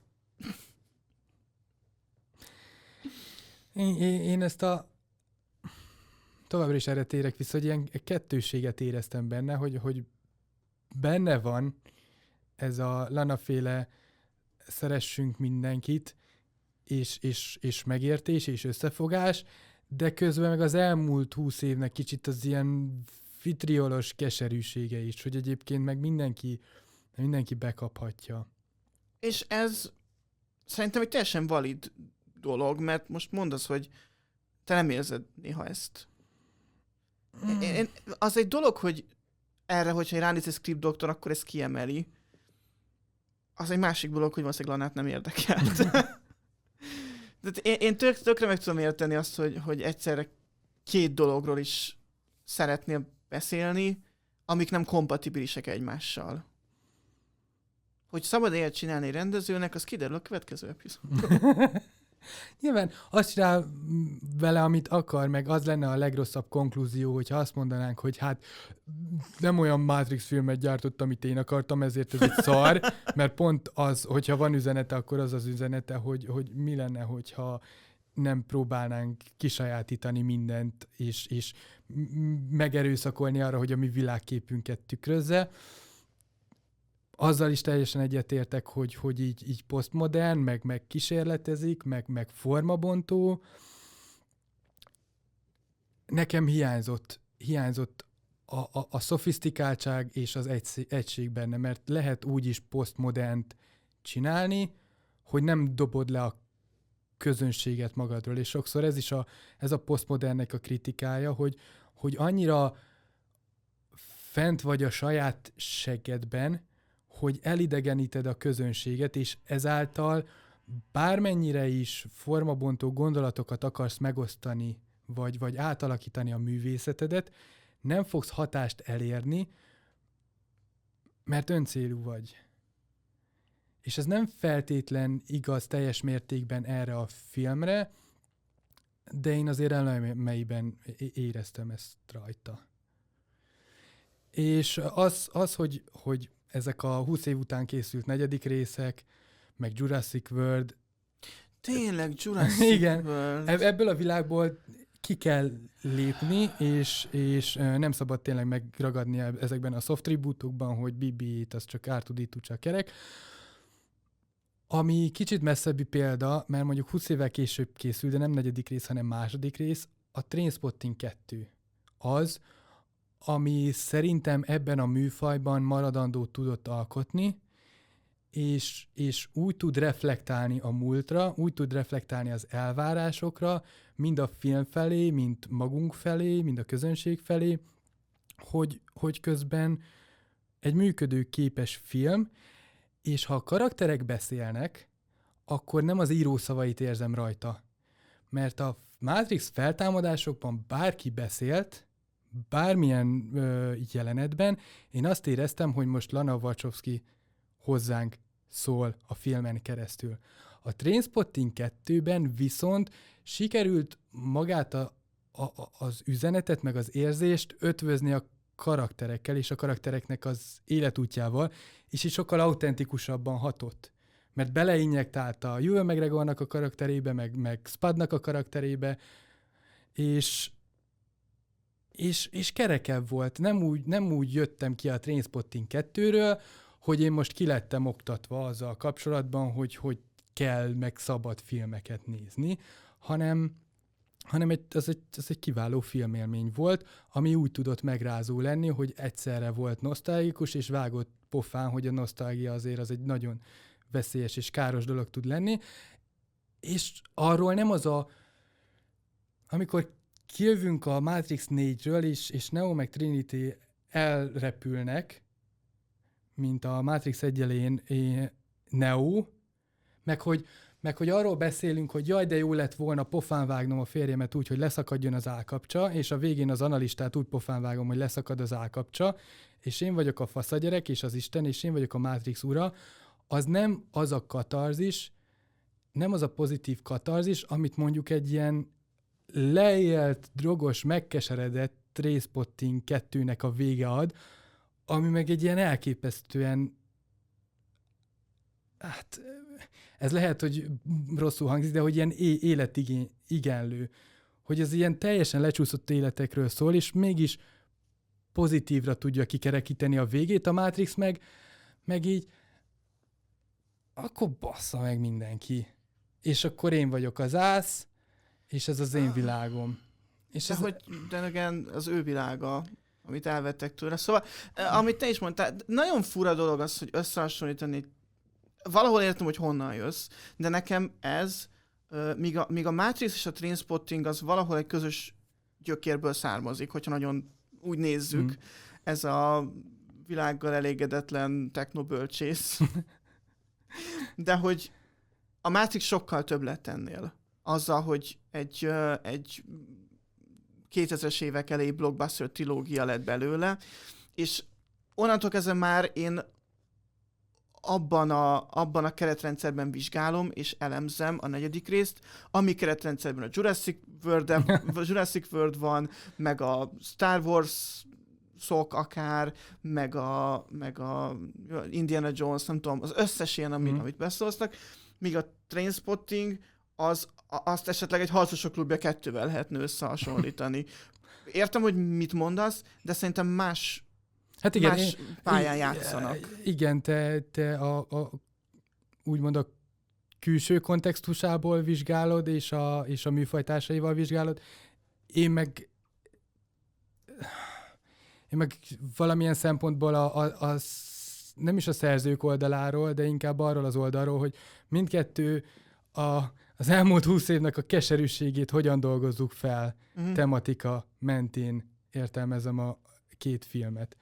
Speaker 1: Én, én, én ezt a továbbra is erre térek vissza, hogy ilyen kettőséget éreztem benne, hogy, hogy benne van ez a Lana-féle szeressünk mindenkit, és, és, és megértés, és összefogás, de közben meg az elmúlt húsz évnek kicsit az ilyen vitriolos keserűsége is, hogy egyébként meg mindenki, mindenki bekaphatja.
Speaker 2: És ez szerintem egy teljesen valid dolog, mert most mondasz, hogy te nem érzed néha ezt. Mm. Én, az egy dolog, hogy erre, hogyha ránéz egy script doktor, akkor ezt kiemeli. Az egy másik dolog, hogy valószínűleg Lanát nem érdekelt. De én, én tök, tökre meg tudom érteni azt, hogy, hogy egyszerre két dologról is szeretnél beszélni, amik nem kompatibilisek egymással. Hogy szabad ilyet csinálni egy rendezőnek, az kiderül a következő epizódban.
Speaker 1: Nyilván azt csinál vele, amit akar, meg az lenne a legrosszabb konklúzió, hogyha azt mondanánk, hogy hát nem olyan Matrix filmet gyártott, amit én akartam, ezért ez egy szar, mert pont az, hogyha van üzenete, akkor az az üzenete, hogy, hogy mi lenne, hogyha nem próbálnánk kisajátítani mindent, és, és megerőszakolni arra, hogy a mi világképünket tükrözze. Azzal is teljesen egyetértek, hogy, hogy így, így posztmodern, meg, meg kísérletezik, meg, meg formabontó. Nekem hiányzott, hiányzott a, a, a szofisztikáltság és az egység, egység benne, mert lehet úgy is posztmodernt csinálni, hogy nem dobod le a közönséget magadról, és sokszor ez is a, ez a posztmodernnek a kritikája, hogy, hogy annyira fent vagy a saját seggedben, hogy elidegeníted a közönséget, és ezáltal bármennyire is formabontó gondolatokat akarsz megosztani, vagy, vagy átalakítani a művészetedet, nem fogsz hatást elérni, mert öncélú vagy. És ez nem feltétlen igaz teljes mértékben erre a filmre, de én azért elemeiben éreztem ezt rajta. És az, az hogy, hogy ezek a húsz év után készült negyedik részek, meg Jurassic World.
Speaker 2: Tényleg, Jurassic
Speaker 1: igen,
Speaker 2: World.
Speaker 1: Ebből a világból ki kell lépni, és, és nem szabad tényleg megragadni ezekben a soft rebootokban, hogy bé bé eight az csak er kettő dé kettő csak kerek. Ami kicsit messzebbi példa, mert mondjuk húsz évvel később készül, de nem negyedik rész, hanem második rész, a Trainspotting kettő. Az, ami szerintem ebben a műfajban maradandót tudott alkotni, és, és úgy tud reflektálni a múltra, úgy tud reflektálni az elvárásokra, mind a film felé, mind magunk felé, mind a közönség felé, hogy, hogy közben egy működőképes film, és ha a karakterek beszélnek, akkor nem az író szavait érzem rajta. Mert a Matrix feltámadásokban bárki beszélt, bármilyen ö, jelenetben, én azt éreztem, hogy most Lana Wachowski hozzánk szól a filmen keresztül. A Trainspotting kettőben viszont sikerült magát a, a, az üzenetet, meg az érzést ötvözni a karakterekkel, és a karaktereknek az életútjával, és így sokkal autentikusabban hatott. Mert beleinjektálta a Ewan McGregornak a karakterébe, meg, meg Spadnak a karakterébe, és És, és kerekebb volt. Nem úgy, nem úgy jöttem ki a Trainspotting kettőről, hogy én most kilettem oktatva azzal kapcsolatban, hogy hogy kell meg szabad filmeket nézni, hanem, hanem egy, az, egy, az egy kiváló filmélmény volt, ami úgy tudott megrázó lenni, hogy egyszerre volt nosztalgikus, és vágott pofán, hogy a nosztalgia azért az egy nagyon veszélyes és káros dolog tud lenni. És arról nem az a... Amikor kijövünk a Matrix négyről, és, és Neo meg Trinity elrepülnek, mint a Matrix egy elején Neo, meg hogy, meg hogy arról beszélünk, hogy jaj, de jó lett volna pofán vágnom a férjemet úgy, hogy leszakadjon az állkapcsa, és a végén az analistát úgy pofán vágom, hogy leszakad az állkapcsa, és én vagyok a faszagyerek, és az Isten, és én vagyok a Matrix ura, az nem az a katarzis, nem az a pozitív katarzis, amit mondjuk egy ilyen leélt, drogos, megkeseredett Trainspotting kettőnek a vége ad, ami meg egy ilyen elképesztően, hát ez lehet, hogy rosszul hangzik, de hogy ilyen é- életigenlő, hogy ez ilyen teljesen lecsúszott életekről szól, és mégis pozitívra tudja kikerekíteni a végét, a Matrix meg, meg így, akkor bassza meg mindenki. És akkor én vagyok az ász, és ez az én világom. És
Speaker 2: de
Speaker 1: ez
Speaker 2: hogy, de igen, az ő világa, amit elvettek tőle. Szóval, amit te is mondtál, nagyon fura dolog az, hogy összehasonlítani. Valahol értem, hogy honnan jössz, de nekem ez, míg a, míg a Matrix és a Trainspotting az valahol egy közös gyökérből származik, hogyha nagyon úgy nézzük. Mm. Ez a világgal elégedetlen technobölcsész. De hogy a Matrix sokkal több lett ennél. Azzal, hogy egy, egy kétezres évek elejé blockbuster trilógia lett belőle, és onnantól kezdve már én abban a, abban a keretrendszerben vizsgálom, és elemzem a negyedik részt, ami keretrendszerben a Jurassic World, Jurassic World van, meg a Star Wars szok akár, meg a, meg a Indiana Jones, nem tudom, az összes ilyen, amit, mm. amit beszóltak, míg a Trainspotting az, azt esetleg egy harcosok klubja kettővel lehetne összehasonlítani. Értem, hogy mit mondasz, de szerintem más,
Speaker 1: hát igen,
Speaker 2: más
Speaker 1: én,
Speaker 2: pályán
Speaker 1: i-
Speaker 2: játszanak.
Speaker 1: Igen, te, te a, a, úgymond a külső kontextusából vizsgálod, és a, és a műfajtársaival vizsgálod. Én meg én meg valamilyen szempontból a, a, a, nem is a szerzők oldaláról, de inkább arról az oldalról, hogy mindkettő a, az elmúlt húsz évnek a keserűségét hogyan dolgozzuk fel
Speaker 2: Uh-huh.
Speaker 1: tematika mentén értelmezem a két filmet.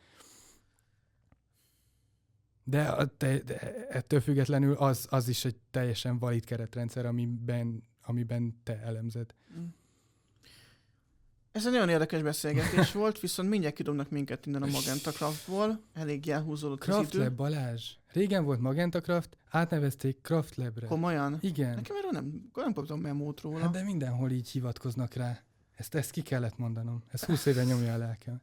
Speaker 1: De, a, de, de ettől függetlenül az, az is egy teljesen valid keretrendszer, amiben, amiben te elemzed.
Speaker 2: Ez egy nagyon érdekes beszélgetés volt, viszont mindjárt kidobnak minket innen a Magenta Craftból. Elég elhúzódott az
Speaker 1: Craft
Speaker 2: idő.
Speaker 1: Lab, Balázs. Régen volt Magenta Craft, átnevezték Craft Labre.
Speaker 2: Komolyan?
Speaker 1: Igen.
Speaker 2: Nekem erről nem, nem kaptam memót róla.
Speaker 1: Hát de mindenhol így hivatkoznak rá. Ezt, ezt ki kellett mondanom. Ez húsz éve nyomja a lelkem.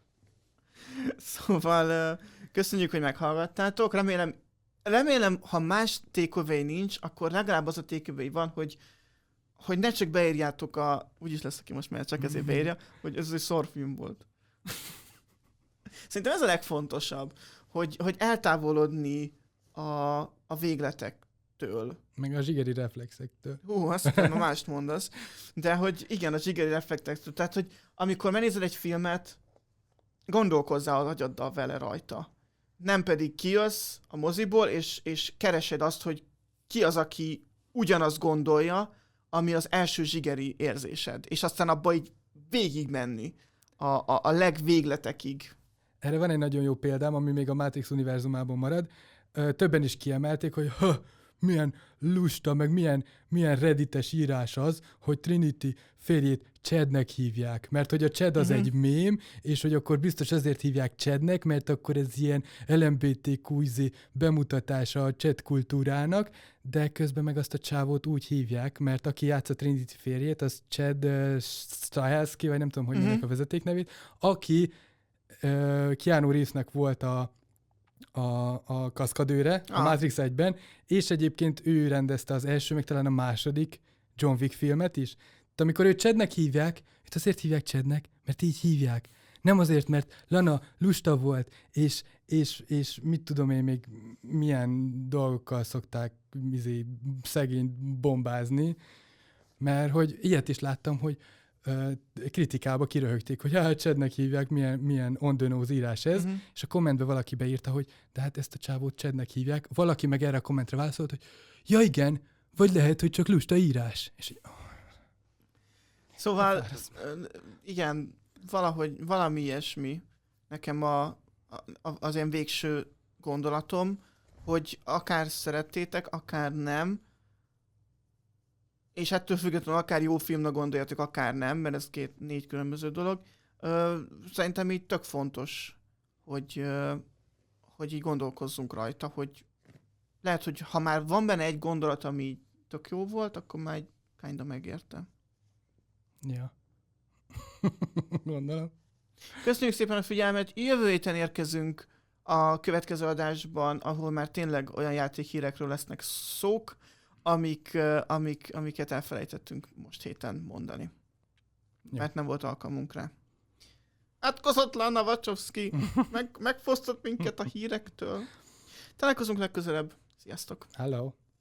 Speaker 2: Szóval köszönjük, hogy meghallgattátok. Remélem, remélem ha más takeaway nincs, akkor legalább az a takeaway van, hogy, hogy ne csak beírjátok a... Úgyis lesz, aki most már csak ezért beírja, hogy ez egy szarfilm volt. Szerintem ez a legfontosabb, hogy, hogy eltávolodni a, a végletektől.
Speaker 1: Meg a zsigeri reflexektől.
Speaker 2: Hú, azt hittem, ma mást mondasz. De hogy igen, a zsigeri reflektektől. Tehát, hogy amikor megnézed egy filmet, gondolkozzál az agyaddal vele rajta. Nem pedig kijössz a moziból, és, és keresed azt, hogy ki az, aki ugyanazt gondolja, ami az első zsigeri érzésed. És aztán abba így végig menni a, a, a legvégletekig.
Speaker 1: Erre van egy nagyon jó példám, ami még a Matrix univerzumában marad. Ö, többen is kiemelték, hogy ha, milyen lusta, meg milyen, milyen reddites írás az, hogy Trinity férjét Chadnek hívják. Mert hogy a Chad az
Speaker 2: Mhm.
Speaker 1: egy mém, és hogy akkor biztos azért hívják Chadnek, mert akkor ez ilyen el em bé té kú bemutatása a Chad kultúrának, de közben meg azt a csávót úgy hívják, mert aki játsza Trinity férjét, az Chad uh, Stahelski, vagy nem tudom, hogy
Speaker 2: Mhm.
Speaker 1: mondják a vezetéknevét, aki uh, Keanu Reevesnek volt a a, a kaszkadőre, ah. a
Speaker 2: Ah.
Speaker 1: Matrix egyben, és egyébként ő rendezte az első, meg talán a második John Wick filmet is. Tehát amikor őt Chadnek hívják, őt azért hívják Chadnek, mert így hívják. Nem azért, mert Lana lusta volt, és, és, és mit tudom én még milyen dolgokkal szokták izé, szegény bombázni, mert hogy ilyet is láttam, hogy ö, kritikába kiröhögték, hogy hát Chadnek hívják, milyen, milyen on the nose írás ez,
Speaker 2: Mhm.
Speaker 1: és a kommentben valaki beírta, hogy de hát ezt a csávót Chadnek hívják. Valaki meg erre a kommentre válaszolt, hogy ja igen, vagy lehet, hogy csak lusta írás. És így, oh,
Speaker 2: Szóval,
Speaker 1: elfáraszt.
Speaker 2: ö, igen, valahogy, valami ilyesmi nekem a, a, az én végső gondolatom, hogy akár szerettétek, akár nem, és ettől függetlenül akár jó filmnek gondoljatok, akár nem, mert ez két, négy különböző dolog. Ö, szerintem így tök fontos, hogy, ö, hogy így gondolkozzunk rajta, hogy lehet, hogy ha már van benne egy gondolat, ami így tök jó volt, akkor már egy kinda megérte.
Speaker 1: Ja. Gondolom.
Speaker 2: Köszönjük szépen a figyelmet, jövő héten érkezünk a következő adásban, ahol már tényleg olyan játékhírekről lesznek szók, amik, ö, amik, amiket elfelejtettünk most héten mondani.
Speaker 1: Ja.
Speaker 2: Mert nem volt alkalmunk rá. Átkozott Lana Wachowski, meg, megfosztott minket a hírektől. Találkozunk legközelebb. Sziasztok!
Speaker 1: Hello.